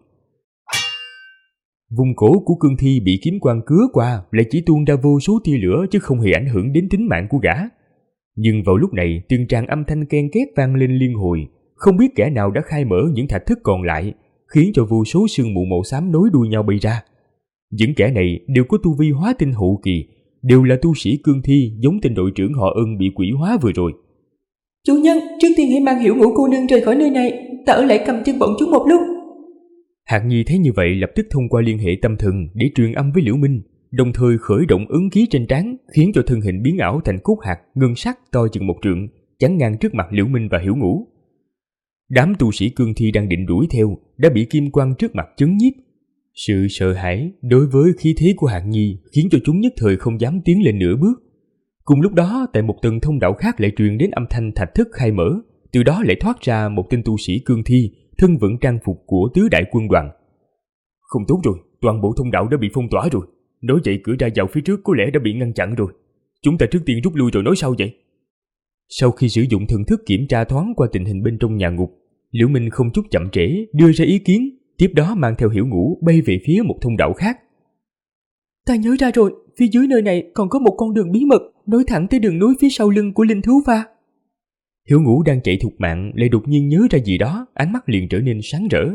Vùng cổ của cương thi bị kiếm quang cứa qua lại chỉ tuôn ra vô số tia lửa chứ không hề ảnh hưởng đến tính mạng của gã. Nhưng vào lúc này từng tràng âm thanh ken két vang lên liên hồi, không biết kẻ nào đã khai mở những thạch thất còn lại, khiến cho vô số sương mù màu xám nối đuôi nhau bay ra. Những kẻ này đều có tu vi hóa tinh hậu kỳ, đều là tu sĩ cương thi giống tên đội trưởng họ Ân bị quỷ hóa vừa rồi. Chủ nhân, trước tiên hãy mang Hiểu Ngũ cô nương rời khỏi nơi này, ta ở lại cầm chân bọn chúng một lúc. Hạng Nhi thấy như vậy lập tức thông qua liên hệ tâm thần để truyền âm với Liễu Minh, đồng thời khởi động ấn ký trên trán, khiến cho thân hình biến ảo thành cốt hạt ngân sắc to chừng 1 trượng, chắn ngang trước mặt Liễu Minh và Hiểu Ngũ. Đám tu sĩ cương thi đang định đuổi theo đã bị kim quang trước mặt chấn nhiếp. Sự sợ hãi đối với khí thế của Hạng Nhi khiến cho chúng nhất thời không dám tiến lên nửa bước. Cùng lúc đó, tại một tầng thông đạo khác lại truyền đến âm thanh thạch thất khai mở, từ đó lại thoát ra một tên tu sĩ cương thi, thân vẫn trang phục của tứ đại quân đoàn. Không tốt rồi, toàn bộ thông đạo đã bị phong tỏa rồi. Nói vậy cửa ra vào phía trước có lẽ đã bị ngăn chặn rồi. Chúng ta trước tiên rút lui rồi nói sau vậy. Sau khi sử dụng thần thức kiểm tra thoáng qua tình hình bên trong nhà ngục, Liễu Minh không chút chậm trễ đưa ra ý kiến, tiếp đó mang theo Hiểu Ngũ bay về phía một thông đạo khác. Ta nhớ ra rồi, phía dưới nơi này còn có một con đường bí mật nối thẳng tới đường núi phía sau lưng của linh thú pha. Hiểu Ngũ đang chạy thục mạng lại đột nhiên nhớ ra gì đó, ánh mắt liền trở nên sáng rỡ.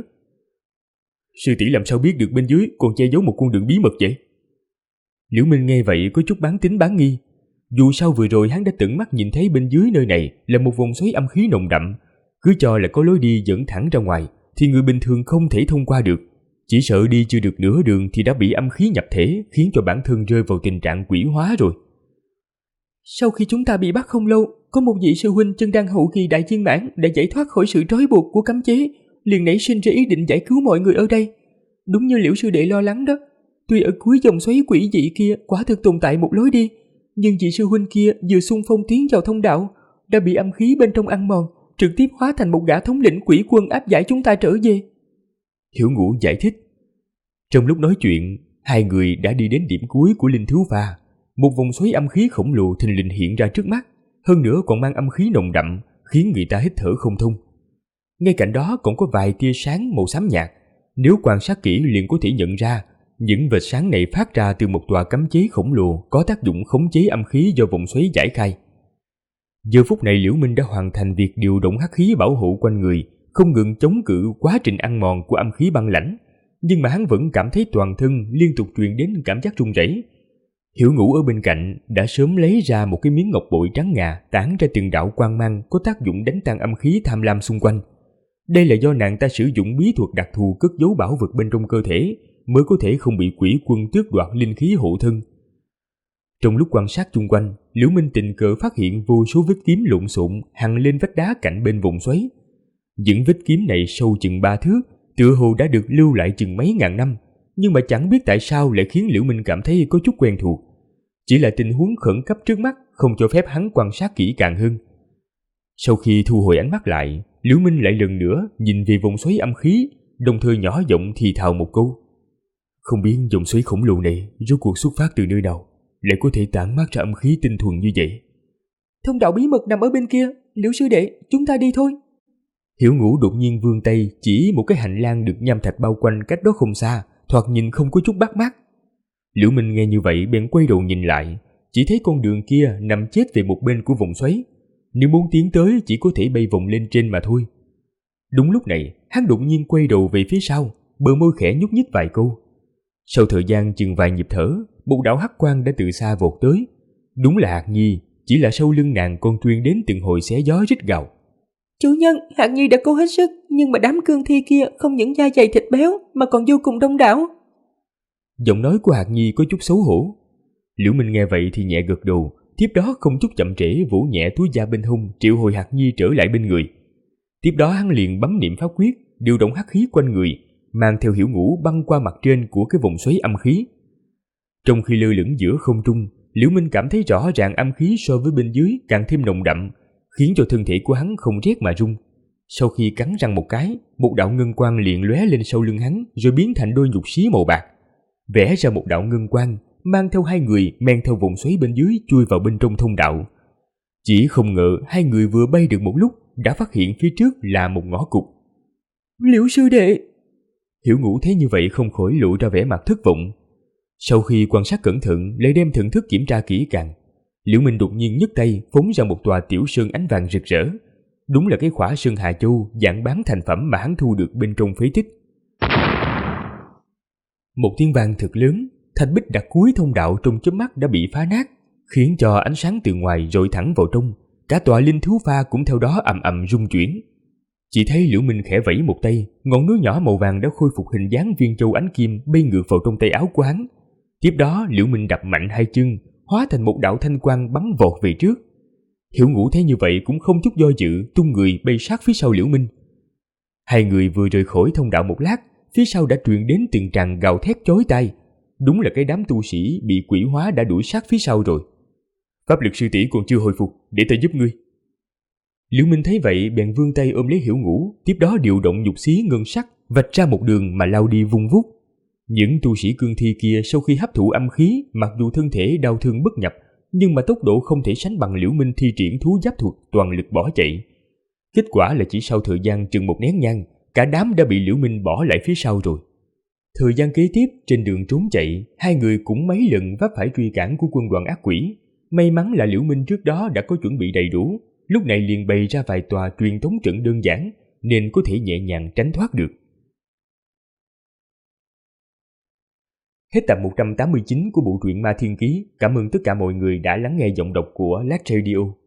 Sư tỷ làm sao biết được bên dưới còn che giấu một con đường bí mật vậy? Liễu Minh nghe vậy có chút bán tín bán nghi. Dù sao vừa rồi hắn đã tận mắt nhìn thấy bên dưới nơi này là một vòng xoáy âm khí nồng đậm, cứ cho là có lối đi dẫn thẳng ra ngoài thì người bình thường không thể thông qua được. Chỉ sợ đi chưa được nửa đường thì đã bị âm khí nhập thể, khiến cho bản thân rơi vào tình trạng quỷ hóa rồi. Sau khi chúng ta bị bắt không lâu, có một vị sư huynh chân đan hậu kỳ đại viên mãn đã giải thoát khỏi sự trói buộc của cấm chế, liền nảy sinh ra ý định giải cứu mọi người ở đây. Đúng như Liễu sư đệ lo lắng đó, tuy ở cuối dòng xoáy quỷ dị kia quả thực tồn tại một lối đi, nhưng vị sư huynh kia vừa xung phong tiến vào thông đạo đã bị âm khí bên trong ăn mòn, trực tiếp hóa thành một gã thống lĩnh quỷ quân áp giải chúng ta trở về. Hiểu Ngũ giải thích. Trong lúc nói chuyện, hai người đã đi đến điểm cuối của linh thú pha. Một vòng xoáy âm khí khổng lồ thình lình hiện ra trước mắt, hơn nữa còn mang âm khí nồng đậm, khiến người ta hít thở không thông. Ngay cạnh đó còn có vài tia sáng màu xám nhạt, nếu quan sát kỹ liền có thể nhận ra những vệt sáng này phát ra từ một tòa cấm chế khổng lồ có tác dụng khống chế âm khí do vòng xoáy giải khai. Giờ phút này Liễu Minh đã hoàn thành việc điều động hắc khí bảo hộ quanh người, không ngừng chống cự quá trình ăn mòn của âm khí băng lãnh, nhưng mà hắn vẫn cảm thấy toàn thân liên tục truyền đến cảm giác run rẩy. Hiểu Ngũ ở bên cạnh đã sớm lấy ra một cái miếng ngọc bội trắng ngà tản ra từng đạo quang mang có tác dụng đánh tan âm khí tham lam xung quanh. Đây là do nàng ta sử dụng bí thuật đặc thù cất giấu bảo vật bên trong cơ thể mới có thể không bị quỷ quân tước đoạt linh khí hộ thân. Trong lúc quan sát chung quanh, Liễu Minh tình cờ phát hiện vô số vết kiếm lộn xộn hằn lên vách đá cạnh bên vùng xoáy. Những vết kiếm này sâu chừng 3 thước, tựa hồ đã được lưu lại chừng mấy ngàn năm, nhưng mà chẳng biết tại sao lại khiến Liễu Minh cảm thấy có chút quen thuộc. Chỉ là tình huống khẩn cấp trước mắt không cho phép hắn quan sát kỹ càng hơn. Sau khi thu hồi ánh mắt lại, Liễu Minh lại lần nữa nhìn về vòng xoáy âm khí, đồng thời nhỏ giọng thì thào một câu. Không biết dòng xoáy khổng lồ này rốt cuộc xuất phát từ nơi nào, lại có thể tản mát ra âm khí tinh thuần như vậy. Thông đạo bí mật nằm ở bên kia, Liễu sư đệ, chúng ta đi thôi. Hiểu Ngũ đột nhiên vươn tay chỉ một cái hành lang được nham thạch bao quanh cách đó không xa, thoạt nhìn không có chút bắt mắt. Liễu Minh nghe như vậy bèn quay đầu nhìn lại, chỉ thấy con đường kia nằm chết về một bên của vòng xoáy. Nếu muốn tiến tới chỉ có thể bay vòng lên trên mà thôi. Đúng lúc này, hắn đột nhiên quay đầu về phía sau, bờ môi khẽ nhúc nhích vài câu. Sau thời gian chừng vài nhịp thở, một đạo hắc quang đã từ xa vọt tới. Đúng là Hạc Nhi, chỉ là sau lưng nàng còn truyền đến từng hồi xé gió rít gào. Chủ nhân, Hạc Nhi đã cố hết sức, nhưng mà đám cương thi kia không những da dày thịt béo mà còn vô cùng đông đảo. Giọng nói của Hạc Nhi có chút xấu hổ. Liễu Minh nghe vậy thì nhẹ gật đầu, tiếp đó không chút chậm trễ vỗ nhẹ túi da bên hông triệu hồi Hạc Nhi trở lại bên người. Tiếp đó hắn liền bấm niệm pháp quyết, điều động hắc khí quanh người, mang theo Hiểu Ngũ băng qua mặt trên của cái vòng xoáy âm khí. Trong khi lơ lửng giữa không trung, Liễu Minh cảm thấy rõ ràng âm khí so với bên dưới càng thêm nồng đậm, khiến cho thân thể của hắn không rét mà run. Sau khi cắn răng một cái, một đạo ngân quang liền lóe lên sau lưng hắn rồi biến thành đôi nhục xí màu bạc. Vẽ ra một đạo ngân quang, mang theo hai người men theo vòng xoáy bên dưới chui vào bên trong thông đạo. Chỉ không ngờ hai người vừa bay được một lúc đã phát hiện phía trước là một ngõ cụt. Liễu sư đệ! Hiểu Ngũ thấy như vậy không khỏi lộ ra vẻ mặt thất vọng. Sau khi quan sát cẩn thận lại đem thần thức kiểm tra kỹ càng, Liễu Minh đột nhiên nhấc tay phóng ra một tòa tiểu sơn ánh vàng rực rỡ. Đúng là cái khỏa sơn Hà Châu dạng bán thành phẩm mà hắn thu được bên trong phế tích. Một tiếng vang thật lớn, thạch bích đặt cuối thông đạo trong chớp mắt đã bị phá nát, khiến cho ánh sáng từ ngoài rọi thẳng vào trong. Cả tòa linh thú pha cũng theo đó ầm ầm rung chuyển. Chỉ thấy Liễu Minh khẽ vẫy một tay, ngọn núi nhỏ màu vàng đã khôi phục hình dáng viên châu ánh kim bay ngược vào trong tay áo của hắn. Tiếp đó Liễu Minh đập mạnh hai chân, hóa thành một đạo thanh quang bắn vọt về trước. Hiểu Ngũ thấy như vậy cũng không chút do dự, tung người bay sát phía sau Liễu Minh. Hai người vừa rời khỏi thông đạo một lát, phía sau đã truyền đến từng tràng gào thét chói tai. Đúng là cái đám tu sĩ bị quỷ hóa đã đuổi sát phía sau rồi. Pháp lực sư tỷ còn chưa hồi phục, để ta giúp ngươi. Liễu Minh thấy vậy bèn vươn tay ôm lấy Hiểu Ngũ, tiếp đó điều động nhục xí ngân sắc vạch ra một đường mà lao đi vung vút. Những tu sĩ cương thi kia sau khi hấp thụ âm khí, mặc dù thân thể đau thương bất nhập, nhưng mà tốc độ không thể sánh bằng Liễu Minh thi triển thú giáp thuật toàn lực bỏ chạy. Kết quả là chỉ sau thời gian chừng một nén nhang, cả đám đã bị Liễu Minh bỏ lại phía sau rồi. Thời gian kế tiếp trên đường trốn chạy, hai người cũng mấy lần vấp phải truy cản của quân đoàn ác quỷ. May mắn là Liễu Minh trước đó đã có chuẩn bị đầy đủ, lúc này liền bày ra vài tòa truyền tống trận đơn giản, nên có thể nhẹ nhàng tránh thoát được. Hết tập 189 của bộ truyện Ma Thiên Ký. Cảm ơn tất cả mọi người đã lắng nghe giọng đọc của Lát Radio.